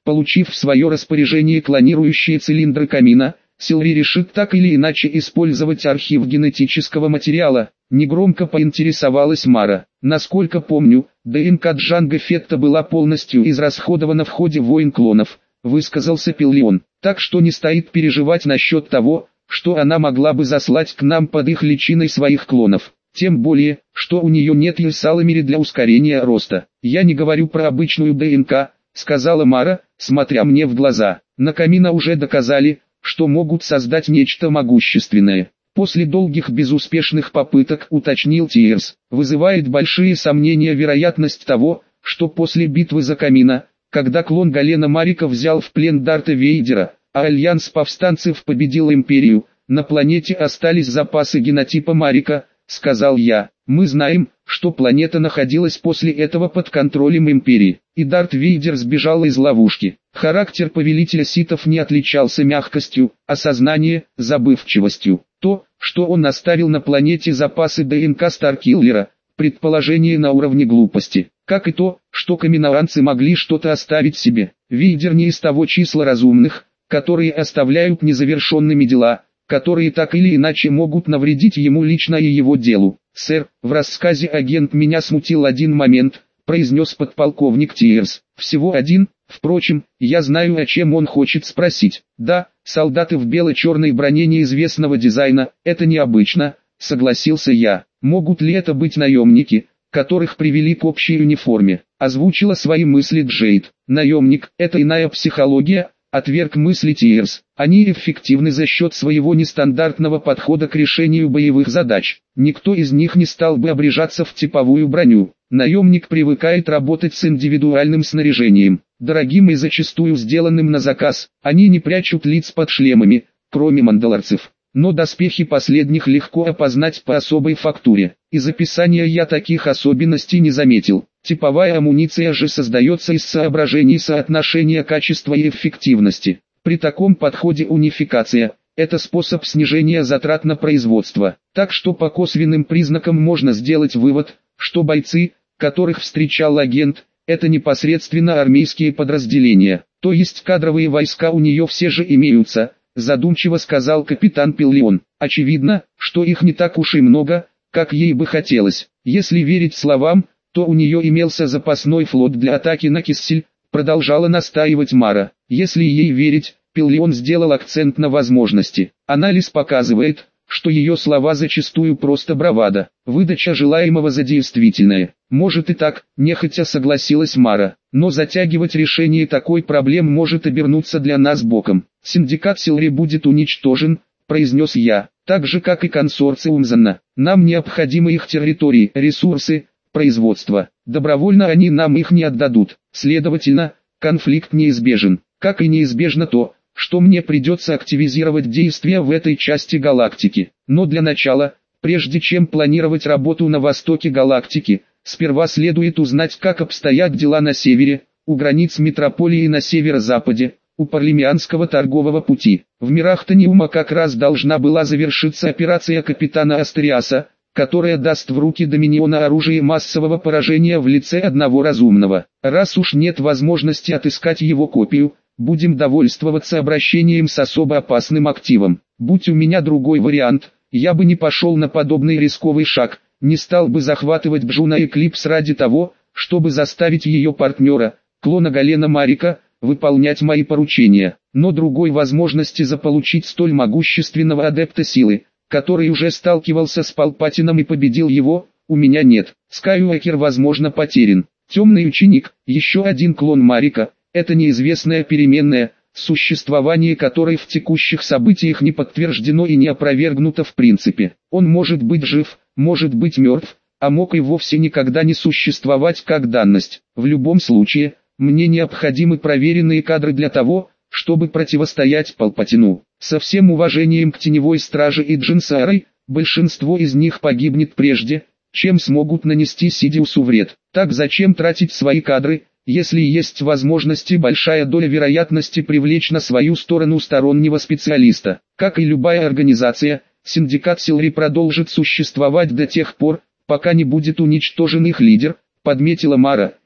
S1: Получив в свое распоряжение клонирующие цилиндры камина, Силри решит так или иначе использовать архив генетического материала. Негромко поинтересовалась Мара. Насколько помню, ДНК Джанго Фетта была полностью израсходована в ходе войн клонов, высказался Пиллион. Так что не стоит переживать насчет того, что она могла бы заслать к нам под их личиной своих клонов. Тем более, что у нее нет Юсаламири для ускорения роста. Я не говорю про обычную ДНК, сказала Мара, смотря мне в глаза. На Камина уже доказали, что могут создать нечто могущественное. После долгих безуспешных попыток, уточнил Тиерс, вызывает большие сомнения вероятность того, что после битвы за Камина, когда клон Галена Марика взял в плен Дарта Вейдера, а альянс повстанцев победил Империю, на планете остались запасы генотипа Марика, сказал я. Мы знаем, что планета находилась после этого под контролем Империи, и Дарт Вейдер сбежал из ловушки. Характер повелителя ситов не отличался мягкостью, а сознание – забывчивостью. То, что он оставил на планете запасы ДНК Старкиллера, предположение на уровне глупости. Как и то, что каминоанцы могли что-то оставить себе. Вейдер не из того числа разумных, которые оставляют незавершенными дела, которые так или иначе могут навредить ему лично и его делу. «Сэр, в рассказе агент меня смутил один момент», — произнес подполковник Тиерс. «Всего один, впрочем, я знаю, о чем он хочет спросить. Да, солдаты в бело-черной броне неизвестного дизайна, это необычно», — согласился я. «Могут ли это быть наемники, которых привели к общей униформе?» — озвучила свои мысли Джейд. «Наемник — это иная психология», — отверг мысли Тиерс. «Они эффективны за счет своего нестандартного подхода к решению боевых задач. Никто из них не стал бы обрежаться в типовую броню. Наемник привыкает работать с индивидуальным снаряжением, дорогим и зачастую сделанным на заказ. Они не прячут лиц под шлемами, кроме мандалорцев. Но доспехи последних легко опознать по особой фактуре. Из описания я таких особенностей не заметил. Типовая амуниция же создается из соображений соотношения качества и эффективности. При таком подходе унификация – это способ снижения затрат на производство. Так что по косвенным признакам можно сделать вывод, что бойцы, которых встречал агент, это непосредственно армейские подразделения. То есть кадровые войска у нее все же имеются, задумчиво сказал капитан Пиллион. Очевидно, что их не так уж и много, как ей бы хотелось. Если верить словам, то у нее имелся запасной флот для атаки на Киссель, продолжала настаивать Мара. Если ей верить, Пиллион сделал акцент на возможности. Анализ показывает, что ее слова зачастую просто бравада, выдача желаемого за действительное. Может и так, нехотя согласилась Мара, но затягивать решение такой проблем может обернуться для нас боком. Синдикат Силри будет уничтожен, произнес я, так же как и консорциум Занна. Нам необходимы их территории, ресурсы, производство. Добровольно они нам их не отдадут. Следовательно, конфликт неизбежен, как и неизбежно то, что мне придется активизировать действия в этой части галактики. Но для начала, прежде чем планировать работу на востоке галактики, сперва следует узнать, как обстоят дела на севере, у границ метрополии на северо-западе, у Парлемианского торгового пути. В мирах Таниума как раз должна была завершиться операция капитана Астериаса, которая даст в руки Доминиона оружие массового поражения в лице одного разумного. Раз уж нет возможности отыскать его копию, будем довольствоваться обращением с особо опасным активом. Будь у меня другой вариант, я бы не пошел на подобный рисковый шаг, не стал бы захватывать Бджуна Эклипс ради того, чтобы заставить ее партнера, клона Галена Марика, выполнять мои поручения. Но другой возможности заполучить столь могущественного адепта силы, который уже сталкивался с Палпатином и победил его, у меня нет. Скайуокер возможно потерян. Темный ученик, еще один клон Марика, это неизвестная переменная, существование которой в текущих событиях не подтверждено и не опровергнуто в принципе. Он может быть жив, может быть мертв, а мог и вовсе никогда не существовать как данность. В любом случае, мне необходимы проверенные кадры для того, чтобы противостоять Палпатину. Со всем уважением к Теневой Страже и Джинсарой, большинство из них погибнет прежде, чем смогут нанести Сидиусу вред. Так зачем тратить свои кадры, если есть возможность и большая доля вероятности привлечь на свою сторону стороннего специалиста? Как и любая организация, Синдикат Силри продолжит существовать до тех пор, пока не будет уничтожен их лидер, подметила Мара.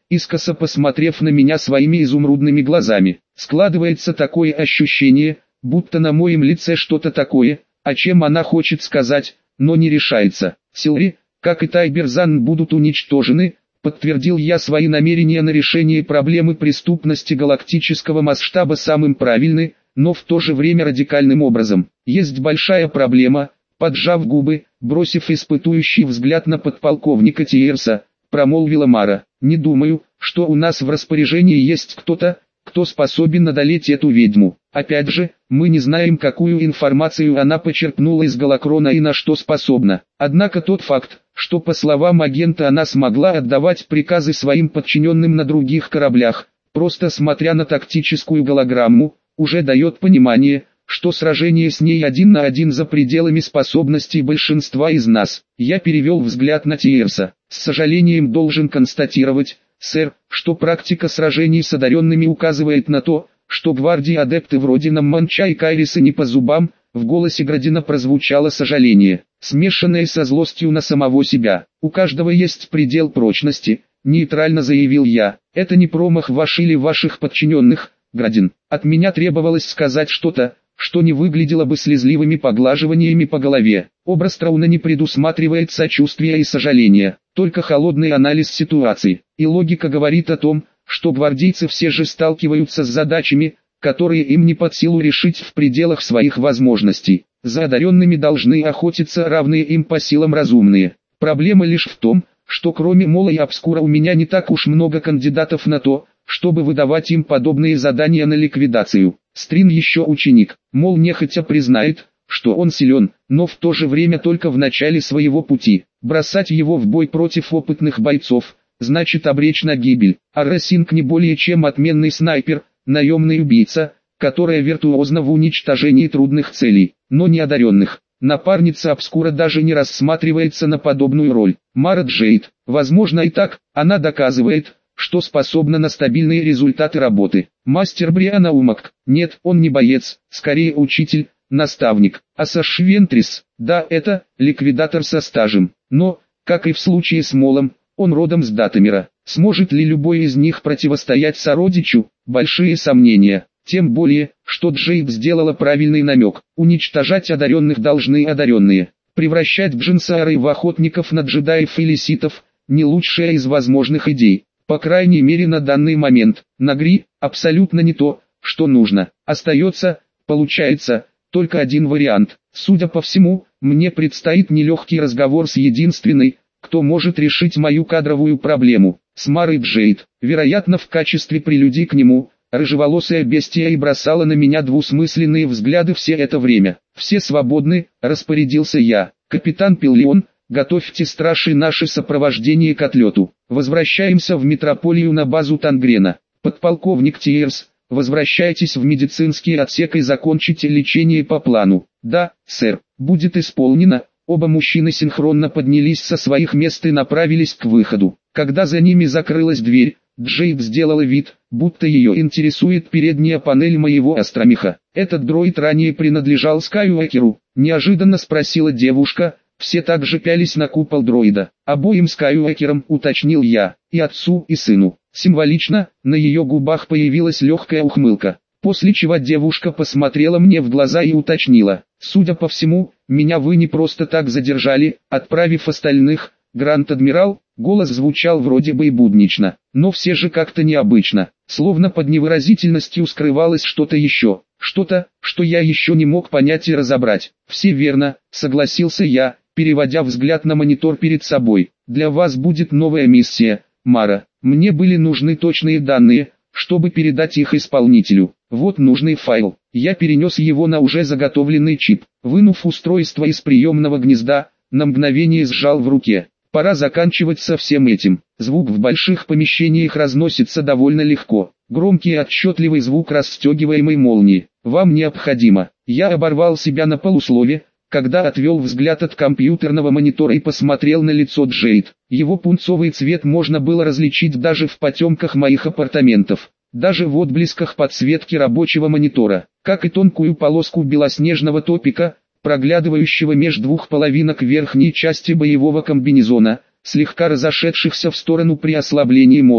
S1: искоса посмотрев на меня своими изумрудными глазами. Складывается такое ощущение, будто на моем лице что-то такое, о чем она хочет сказать, но не решается. Силри, как и Тайберзан, будут уничтожены, подтвердил я свои намерения на решение проблемы преступности галактического масштаба самым правильным, но в то же время радикальным образом. Есть большая проблема, поджав губы, бросив испытующий взгляд на подполковника Тиерса, промолвила Мара. Не думаю, что у нас в распоряжении есть кто-то, кто способен одолеть эту ведьму. Опять же, мы не знаем, какую информацию она почерпнула из Галакрона и на что способна. Однако тот факт, что по словам агента она смогла отдавать приказы своим подчиненным на других кораблях, просто смотря на тактическую голограмму, уже дает понимание, что сражение с ней один на один за пределами способностей большинства из нас. Я перевел взгляд на Тиерса. С сожалением должен констатировать, сэр, что практика сражений с одаренными указывает на то, что гвардии адепты вроде Намманча и Кайриса не по зубам. В голосе Градина прозвучало сожаление, смешанное со злостью на самого себя. У каждого есть предел прочности, нейтрально заявил я. Это не промах ваш или ваших подчиненных, Градин. От меня требовалось сказать что-то, что не выглядело бы слезливыми поглаживаниями по голове. Образ Трауна не предусматривает сочувствия и сожаления, только холодный анализ ситуации. И логика говорит о том, что гвардейцы все же сталкиваются с задачами, которые им не под силу решить в пределах своих возможностей. За одаренными должны охотиться равные им по силам разумные. Проблема лишь в том, что кроме Мола и Обскура у меня не так уж много кандидатов на то, чтобы выдавать им подобные задания на ликвидацию. Стрин еще ученик. Мол нехотя признает, что он силен, но в то же время только в начале своего пути. Бросать его в бой против опытных бойцов, значит обречь на гибель. А Рассинг не более чем отменный снайпер, наемный убийца, которая виртуозна в уничтожении трудных целей, но не одаренных. Напарница Обскура даже не рассматривается на подобную роль. Мара Джейд, возможно и так, она доказывает, что способна на стабильные результаты работы. Мастер Бриана Умак, нет, он не боец, скорее учитель, наставник. А Саш Вентрис, да, это ликвидатор со стажем. Но, как и в случае с Молом, он родом с Датамира. Сможет ли любой из них противостоять сородичу? Большие сомнения. Тем более, что Джейд сделала правильный намек. Уничтожать одаренных должны одаренные. Превращать Джинсаарой в охотников на джедаев или ситов – не лучшая из возможных идей. По крайней мере на данный момент. Нагри – абсолютно не то, что нужно. Остается, получается, только один вариант. Судя по всему, мне предстоит нелегкий разговор с единственной, кто может решить мою кадровую проблему, с Марой Джейд. Вероятно, в качестве прелюдии к нему, рыжеволосая бестия и бросала на меня двусмысленные взгляды все это время. «Все свободны», — распорядился я. «Капитан Пиллион, готовьте страши наше сопровождение к отлету. Возвращаемся в метрополию на базу Тангрена. Подполковник Тиерс, возвращайтесь в медицинский отсек и закончите лечение по плану». «Да, сэр, будет исполнено». Оба мужчины синхронно поднялись со своих мест и направились к выходу. Когда за ними закрылась дверь, Джейд сделала вид, будто ее интересует передняя панель моего астромеха. «Этот дроид ранее принадлежал Скайуэкеру?» – неожиданно спросила девушка. Все также пялись на купол дроида. «Обоим Скайуэкерам», – уточнил я, – «и отцу, и сыну». Символично, на ее губах появилась легкая ухмылка. После чего девушка посмотрела мне в глаза и уточнила: «Судя по всему, меня вы не просто так задержали, отправив остальных, Гранд-адмирал». Голос звучал вроде бы и буднично, но все же как-то необычно, словно под невыразительностью скрывалось что-то еще, что-то, что я еще не мог понять и разобрать. «Все верно», — согласился я, переводя взгляд на монитор перед собой. «Для вас будет новая миссия, Мара. Мне были нужны точные данные, чтобы передать их исполнителю. Вот нужный файл». Я перенес его на уже заготовленный чип. Вынув устройство из приемного гнезда, на мгновение сжал в руке. Пора заканчивать со всем этим. Звук в больших помещениях разносится довольно легко. Громкий и отчетливый звук расстегиваемой молнии. «Вам необходимо». Я оборвал себя на полуслове, когда отвел взгляд от компьютерного монитора и посмотрел на лицо Джейд. Его пунцовый цвет можно было различить даже в потемках моих апартаментов, даже в отблесках подсветки рабочего монитора, как и тонкую полоску белоснежного топика, проглядывающего меж двух половинок верхней части боевого комбинезона, слегка разошедшихся в сторону при ослаблении молнии.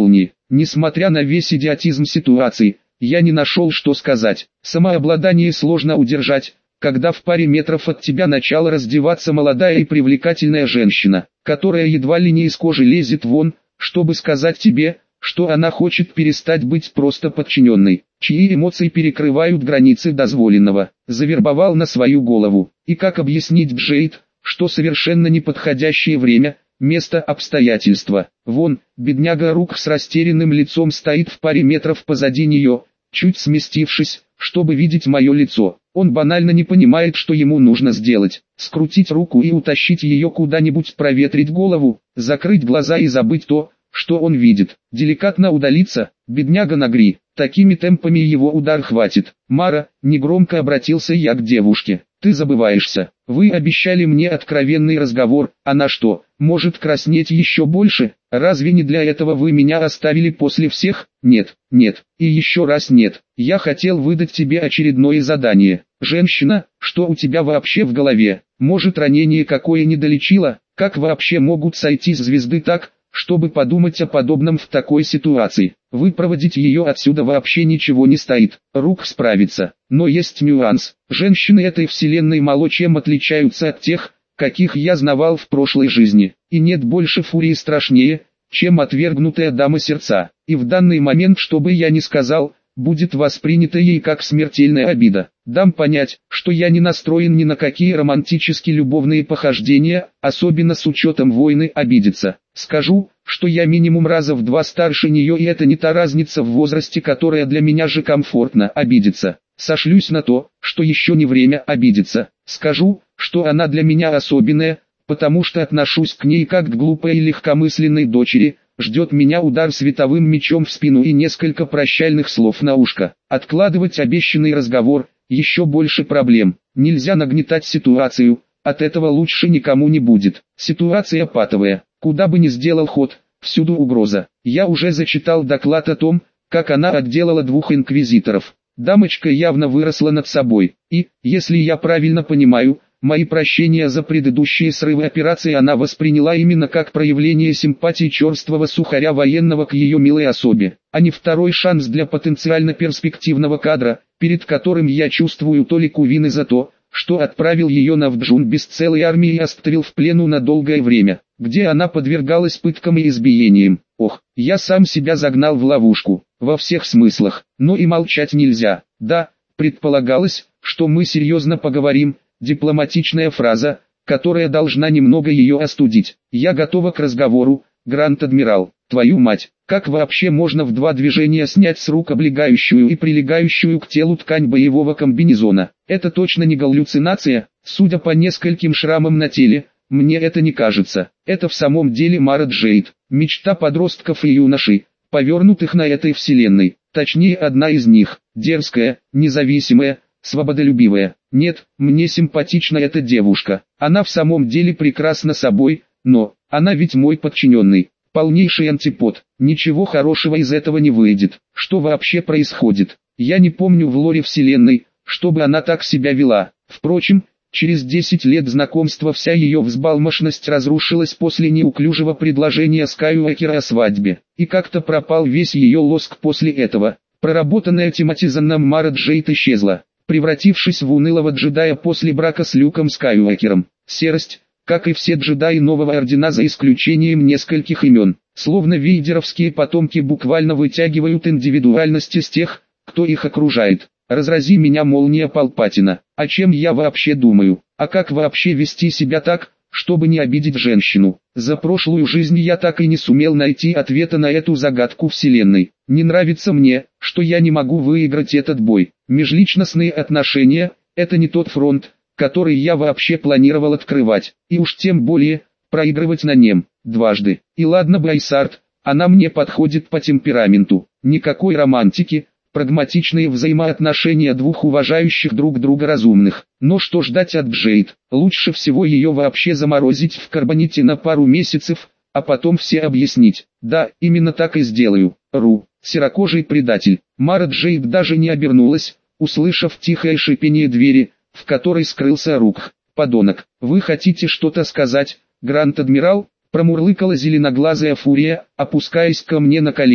S1: Несмотря на весь идиотизм ситуации, я не нашел, что сказать. Самообладание сложно удержать, когда в паре метров от тебя начала раздеваться молодая и привлекательная женщина, которая едва ли не из кожи лезет вон, чтобы сказать тебе, что она хочет перестать быть просто подчиненной, чьи эмоции перекрывают границы дозволенного, завербовал на свою голову. И как объяснить Джейд, что совершенно неподходящее время, место, обстоятельства. Вон, бедняга Рук с растерянным лицом стоит в паре метров позади нее, чуть сместившись, чтобы видеть мое лицо. Он банально не понимает, что ему нужно сделать. Скрутить руку и утащить ее куда-нибудь, проветрить голову, закрыть глаза и забыть то, что он видит. Деликатно удалиться, бедняга Нагри. Такими темпами его удар хватит. Мара, негромко обратился я к девушке. Ты забываешься. Вы обещали мне откровенный разговор, она что, может краснеть еще больше? Разве не для этого вы меня оставили после всех? Нет, нет, и еще раз нет. Я хотел выдать тебе очередное задание. Женщина, что у тебя вообще в голове? Может, ранение какое не долечило? Как вообще могут сойти звезды так, чтобы подумать о подобном в такой ситуации? Выпроводить ее отсюда вообще ничего не стоит. Рук справится. Но есть нюанс. Женщины этой вселенной мало чем отличаются от тех, каких я знавал в прошлой жизни. И нет больше фурии страшнее, чем отвергнутая дама сердца. И в данный момент, что бы я ни сказал, будет воспринято ей как смертельная обида. Дам понять, что я не настроен ни на какие романтические любовные похождения, особенно с учетом войны, обидеться. Скажу, что я минимум раза в два старше нее, и это не та разница в возрасте, которая для меня же комфортно. Обидеться. Сошлюсь на то, что еще не время обидеться. Скажу, что она для меня особенная, потому что отношусь к ней как к глупой и легкомысленной дочери. Ждет меня удар световым мечом в спину и несколько прощальных слов на ушко. Откладывать обещанный разговор, еще больше проблем. Нельзя нагнетать ситуацию, от этого лучше никому не будет. Ситуация патовая, куда бы ни сделал ход, всюду угроза. Я уже зачитал доклад о том, как она отделала двух инквизиторов. Дамочка явно выросла над собой, и, если я правильно понимаю, мои прощения за предыдущие срывы операции она восприняла именно как проявление симпатии черствого сухаря военного к ее милой особе, а не второй шанс для потенциально перспективного кадра, перед которым я чувствую толику вины за то, что отправил ее на Вджун без целой армии и оставил в плену на долгое время, где она подвергалась пыткам и избиениям. Ох, я сам себя загнал в ловушку, во всех смыслах, но и молчать нельзя. Да, предполагалось, что мы серьезно поговорим. Дипломатичная фраза, которая должна немного ее остудить. Я готова к разговору, Гранд-адмирал. Твою мать, как вообще можно в два движения снять с рук облегающую и прилегающую к телу ткань боевого комбинезона? Это точно не галлюцинация, судя по нескольким шрамам на теле, мне это не кажется. Это в самом деле Мара Джейд, мечта подростков и юношей, повернутых на этой вселенной. Точнее, одна из них, дерзкая, независимая, свободолюбивая. Нет, мне симпатична эта девушка. Она в самом деле прекрасна собой, но, она ведь мой подчиненный. Полнейший антипод. Ничего хорошего из этого не выйдет. Что вообще происходит? Я не помню в лоре вселенной, чтобы она так себя вела. Впрочем, через десять лет знакомства вся ее взбалмошность разрушилась после неуклюжего предложения Скайуокера о свадьбе. И как-то пропал весь ее лоск после этого. Проработанная тематизаном Мара Джейд исчезла, превратившись в унылого джедая после брака с Люком Скайуокером. Серость, как и все джедаи нового ордена за исключением нескольких имен, словно вейдеровские потомки буквально вытягивают индивидуальность из тех, кто их окружает. Разрази меня молния Палпатина, о чем я вообще думаю, а как вообще вести себя так, чтобы не обидеть женщину. За прошлую жизнь я так и не сумел найти ответа на эту загадку вселенной. Не нравится мне, что я не могу выиграть этот бой. Межличностные отношения – это не тот фронт, который я вообще планировал открывать, и уж тем более, проигрывать на нем, дважды. И ладно бы Айсарт, она мне подходит по темпераменту, никакой романтики, прагматичные взаимоотношения двух уважающих друг друга разумных. Но что ждать от Джейд? Лучше всего ее вообще заморозить в карбоните на пару месяцев, а потом все объяснить. Да, именно так и сделаю. Ру, серокожий предатель. Мара Джейд даже не обернулась, услышав тихое шипение двери, в которой скрылся Рук. Подонок, вы хотите что-то сказать, Гранд-адмирал? Промурлыкала зеленоглазая фурия, опускаясь ко мне на колени.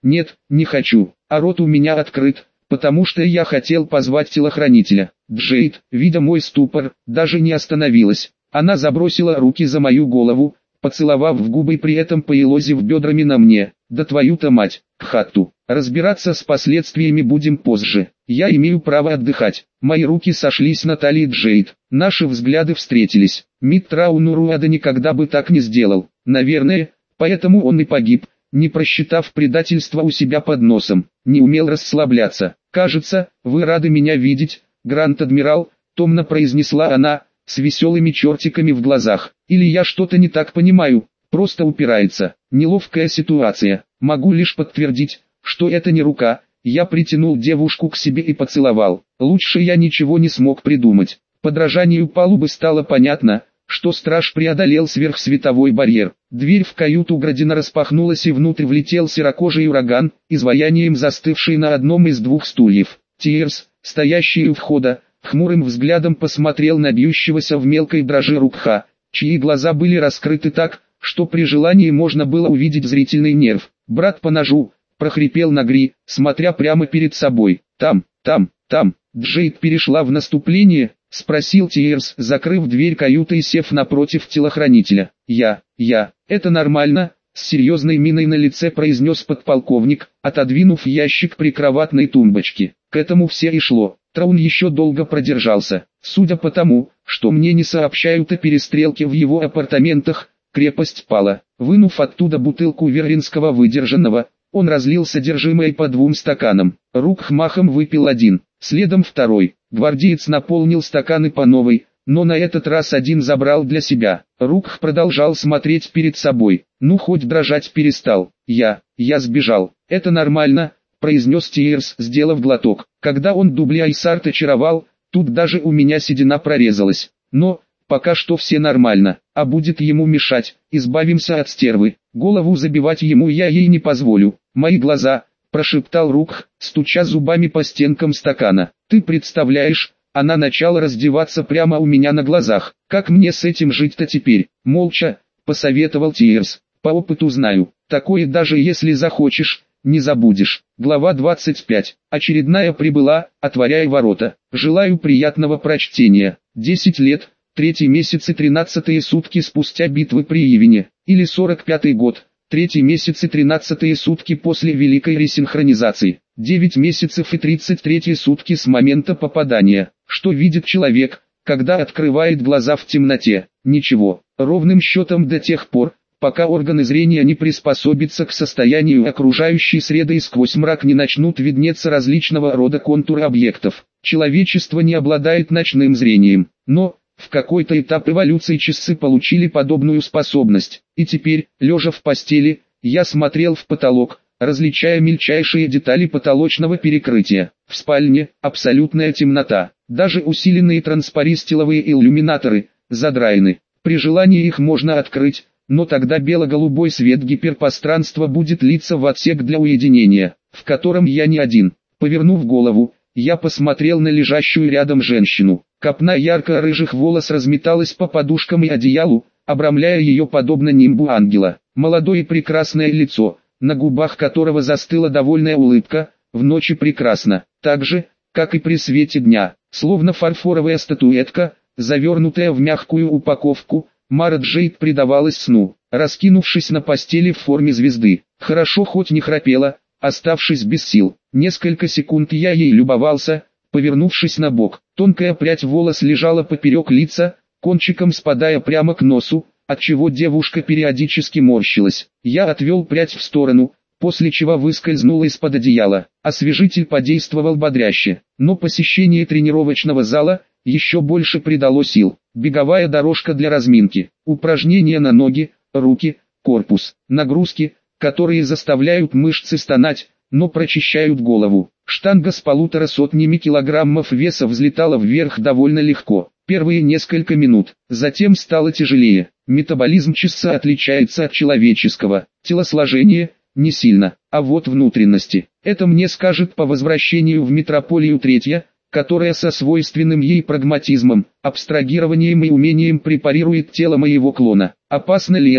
S1: Нет, не хочу, а рот у меня открыт, потому что я хотел позвать телохранителя. Джейд, видя мой ступор, даже не остановилась. Она забросила руки за мою голову, поцеловав в губы, при этом поелозив бедрами на мне. Да твою-то мать, Кхатту, разбираться с последствиями будем позже. Я имею право отдыхать. Мои руки сошлись на талии Джейд. Наши взгляды встретились. Миттрау Нуруада никогда бы так не сделал. Наверное, поэтому он и погиб, не просчитав предательство у себя под носом. Не умел расслабляться. «Кажется, вы рады меня видеть, Гранд-адмирал», — томно произнесла она, с веселыми чертиками в глазах. «Или я что-то не так понимаю?» Просто упирается. Неловкая ситуация. Могу лишь подтвердить, что это не рука. Я притянул девушку к себе и поцеловал. Лучше я ничего не смог придумать. По дрожанию палубы стало понятно, что страж преодолел сверхсветовой барьер. Дверь в каюту Градина распахнулась, и внутрь влетел серокожий ураган, изваянием застывший на одном из двух стульев. Тиерс, стоящий у входа, хмурым взглядом посмотрел на бьющегося в мелкой дрожи Рукха, чьи глаза были раскрыты так, что при желании можно было увидеть зрительный нерв. «Брат по ножу», — прохрипел Нагри, смотря прямо перед собой. «Там, там, там». Джейд перешла в наступление, — спросил Тиерс, закрыв дверь каюты и сев напротив телохранителя. «Я, я, это нормально», — с серьезной миной на лице произнес подполковник, отодвинув ящик прикроватной тумбочки. К этому все и шло. Траун еще долго продержался. Судя по тому, что мне не сообщают о перестрелке в его апартаментах, крепость пала. Вынув оттуда бутылку верринского выдержанного, он разлил содержимое по двум стаканам. Рукх махом выпил один, следом второй. Гвардеец наполнил стаканы по новой, но на этот раз один забрал для себя. Рукх продолжал смотреть перед собой. Ну хоть дрожать перестал. «Я, я сбежал. Это нормально», — произнес Тиерс, сделав глоток. Когда он Дубля и Сарт очаровал, тут даже у меня седина прорезалась. Но, пока что все нормально, а будет ему мешать, избавимся от стервы. Голову забивать ему я ей не позволю. «Мои глаза», — прошептал Рукх, стуча зубами по стенкам стакана. «Ты представляешь, она начала раздеваться прямо у меня на глазах. Как мне с этим жить-то теперь?» «Молча», — посоветовал Тиерс. «По опыту знаю, такое даже если захочешь, не забудешь». Глава двадцать пять. Очередная прибыла, отворяя ворота. Желаю приятного прочтения. Десять лет, третий месяц и тринадцатые сутки спустя битвы при Ивине, или сорок пятый год, третий месяц и тринадцатые сутки после Великой Ресинхронизации, девять месяцев и тридцать третьи сутки с момента попадания. Что видит человек, когда открывает глаза в темноте? Ничего, ровным счетом до тех пор, пока органы зрения не приспособятся к состоянию окружающей среды и сквозь мрак не начнут виднеться различного рода контуры объектов. Человечество не обладает ночным зрением, но в какой-то этап эволюции часы получили подобную способность, и теперь, лежа в постели, я смотрел в потолок, различая мельчайшие детали потолочного перекрытия. В спальне абсолютная темнота, даже усиленные транспаристиловые иллюминаторы задраены. При желании их можно открыть, но тогда бело-голубой свет гиперпространства будет литься в отсек для уединения, в котором я не один. Повернув голову, я посмотрел на лежащую рядом женщину. Копна ярко-рыжих волос разметалась по подушкам и одеялу, обрамляя ее подобно нимбу ангела. Молодое и прекрасное лицо, на губах которого застыла довольная улыбка, в ночи прекрасно, так же, как и при свете дня, словно фарфоровая статуэтка, завернутая в мягкую упаковку. Мара Джейд предавалась сну, раскинувшись на постели в форме звезды. Хорошо хоть не храпела, оставшись без сил. Несколько секунд я ей любовался, повернувшись на бок. Тонкая прядь волос лежала поперек лица, кончиком спадая прямо к носу, отчего девушка периодически морщилась. Я отвел прядь в сторону, после чего выскользнул из-под одеяла. Освежитель подействовал бодряще, но посещение тренировочного зала еще больше придало сил. Беговая дорожка для разминки, упражнения на ноги, руки, корпус, нагрузки, которые заставляют мышцы стонать, но прочищают голову. Штанга с полутора сотнями килограммов веса взлетала вверх довольно легко. Первые несколько минут, затем стало тяжелее. Метаболизм часа отличается от человеческого. Телосложение – не сильно, а вот внутренности. Это мне скажет по возвращению в метрополию третья, которая со свойственным ей прагматизмом, абстрагированием и умением препарирует тело моего клона. Опасно ли это?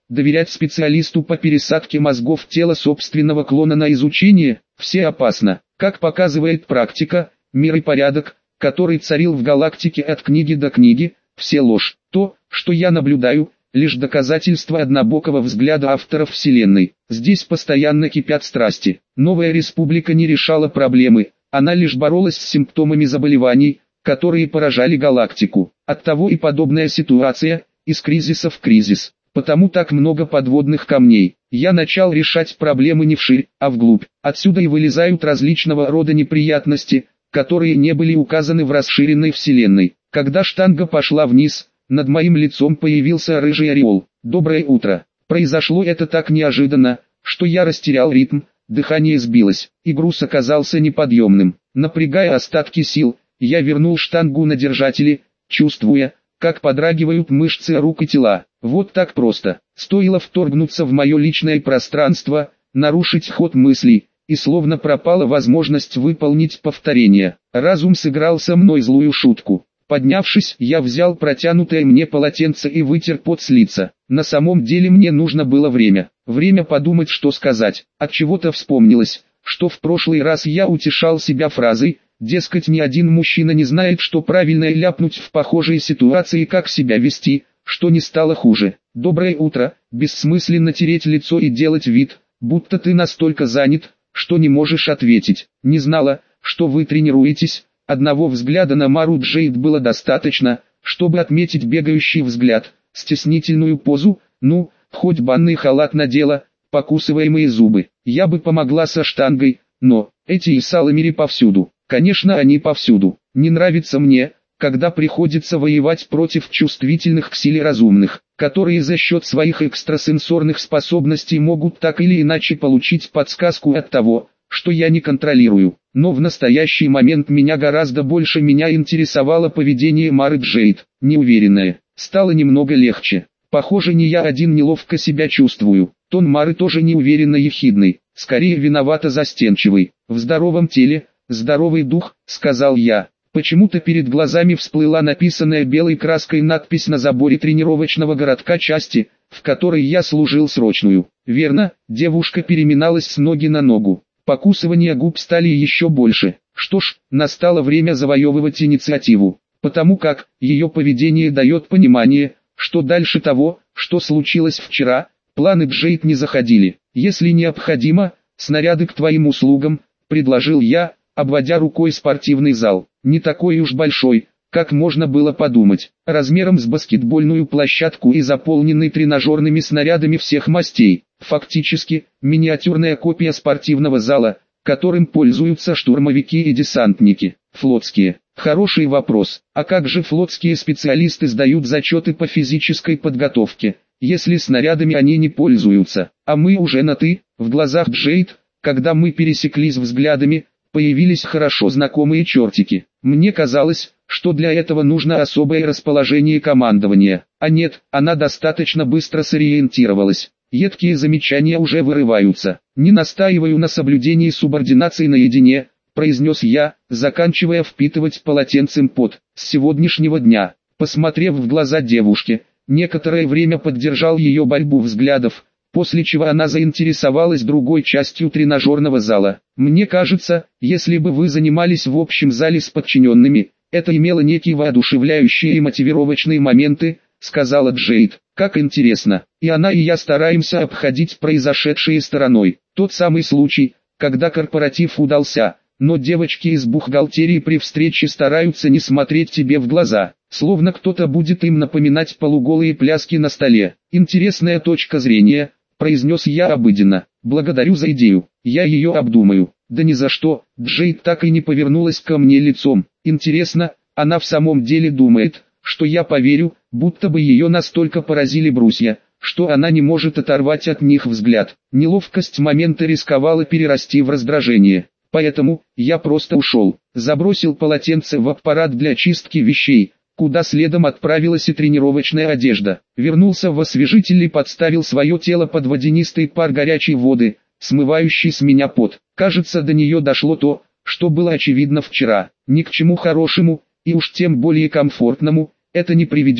S1: доверять специалисту по пересадке мозгов тела собственного клона на изучение, все опасно. Как показывает практика, мир и порядок, который царил в галактике от книги до книги, все ложь. То, что я наблюдаю, лишь доказательство однобокого взгляда авторов Вселенной. Здесь постоянно кипят страсти. Новая республика не решала проблемы, она лишь боролась с симптомами заболеваний, которые поражали галактику. Оттого и подобная ситуация, из кризиса в кризис. Потому так много подводных камней. Я начал решать проблемы не вширь, а вглубь. Отсюда и вылезают различного рода неприятности, которые не были указаны в расширенной Вселенной. Когда штанга пошла вниз, над моим лицом появился рыжий ореол. Доброе утро. Произошло это так неожиданно, что я растерял ритм, дыхание сбилось, и груз оказался неподъемным. Напрягая остатки сил, я вернул штангу на держатели, чувствуя, как подрагивают мышцы рук и тела. Вот так просто. Стоило вторгнуться в мое личное пространство, нарушить ход мыслей, и словно пропала возможность выполнить повторение. Разум сыграл со мной злую шутку. Поднявшись, я взял протянутое мне полотенце и вытер пот с лица. На самом деле мне нужно было время. Время подумать, что сказать. От чего-то вспомнилось, что в прошлый раз я утешал себя фразой, дескать, ни один мужчина не знает, что правильно ляпнуть в похожей ситуации и как себя вести, что не стало хуже. Доброе утро, бессмысленно тереть лицо и делать вид, будто ты настолько занят, что не можешь ответить. Не знала, что вы тренируетесь. Одного взгляда на Мару Джейд было достаточно, чтобы отметить бегающий взгляд, стеснительную позу, ну, хоть банный халат надела, покусываемые зубы. Я бы помогла со штангой, но, эти и Саламири повсюду. Конечно, они повсюду. Не нравится мне, когда приходится воевать против чувствительных к силе разумных, которые за счет своих экстрасенсорных способностей могут так или иначе получить подсказку от того, что я не контролирую. Но в настоящий момент меня гораздо больше меня интересовало поведение Мары Джейд, неуверенное. Стало немного легче. Похоже, не я один неловко себя чувствую. Тон Мары тоже неуверенно ехидный, скорее виновато застенчивый. В здоровом теле, здоровый дух, сказал я. Почему-то перед глазами всплыла написанная белой краской надпись на заборе тренировочного городка части, в которой я служил срочную. Верно, девушка переминалась с ноги на ногу. Покусывания губ стали еще больше. Что ж, настало время завоевывать инициативу, потому как ее поведение дает понимание, что дальше того, что случилось вчера, планы Джейд не заходили. Если необходимо, снаряды к твоим услугам, предложил я, обводя рукой спортивный зал. Не такой уж большой, как можно было подумать, размером с баскетбольную площадку и заполненный тренажерными снарядами всех мастей. Фактически, миниатюрная копия спортивного зала, которым пользуются штурмовики и десантники. Флотские. Хороший вопрос. А как же флотские специалисты сдают зачеты по физической подготовке, если снарядами они не пользуются? А мы уже на «ты», в глазах Джейд, когда мы пересеклись взглядами, появились хорошо знакомые чертики. Мне казалось, что для этого нужно особое расположение командования. А нет, она достаточно быстро сориентировалась. Едкие замечания уже вырываются. «Не настаиваю на соблюдении субординации наедине», произнес я, заканчивая впитывать полотенцем пот. С сегодняшнего дня, посмотрев в глаза девушке, некоторое время поддержал ее борьбу взглядов, после чего она заинтересовалась другой частью тренажерного зала. «Мне кажется, если бы вы занимались в общем зале с подчиненными, это имело некие воодушевляющие и мотивировочные моменты», сказала Джейд. «Как интересно, и она и я стараемся обходить произошедшее стороной. Тот самый случай, когда корпоратив удался, но девочки из бухгалтерии при встрече стараются не смотреть тебе в глаза, словно кто-то будет им напоминать полуголые пляски на столе. Интересная точка зрения», произнес я обыденно. «Благодарю за идею, я ее обдумаю». «Да ни за что», Джейд так и не повернулась ко мне лицом. «Интересно, она в самом деле думает, что я поверю, будто бы ее настолько поразили брусья, что она не может оторвать от них взгляд». Неловкость момента рисковала перерасти в раздражение. Поэтому, я просто ушел, забросил полотенце в аппарат для чистки вещей, куда следом отправилась и тренировочная одежда. Вернулся в освежитель и подставил свое тело под водянистый пар горячей воды, смывающий с меня пот. Кажется, до нее дошло то, что было очевидно вчера. Ни к чему хорошему, и уж тем более комфортному, это не приведет,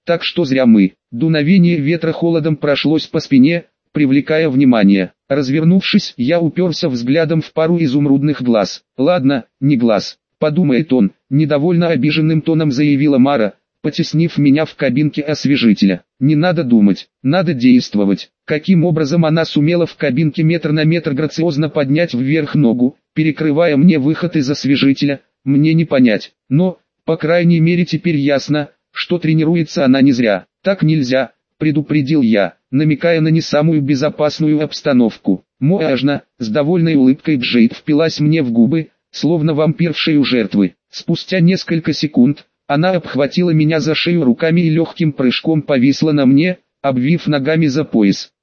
S1: так что зря мы. Дуновение ветра холодом прошлось по спине, привлекая внимание. Развернувшись, я уперся взглядом в пару изумрудных глаз. «Ладно, не глаз», — подумает он, — недовольно обиженным тоном заявила Мара, потеснив меня в кабинке освежителя. «Не надо думать, надо действовать». Каким образом она сумела в кабинке метр на метр грациозно поднять вверх ногу, перекрывая мне выход из освежителя, мне не понять. Но, по крайней мере теперь ясно, что тренируется она не зря. «Так нельзя», — предупредил я, намекая на не самую безопасную обстановку. Моажна, с довольной улыбкой Джейд впилась мне в губы, словно вампир в шею жертвы. Спустя несколько секунд, она обхватила меня за шею руками и легким прыжком повисла на мне, обвив ногами за пояс.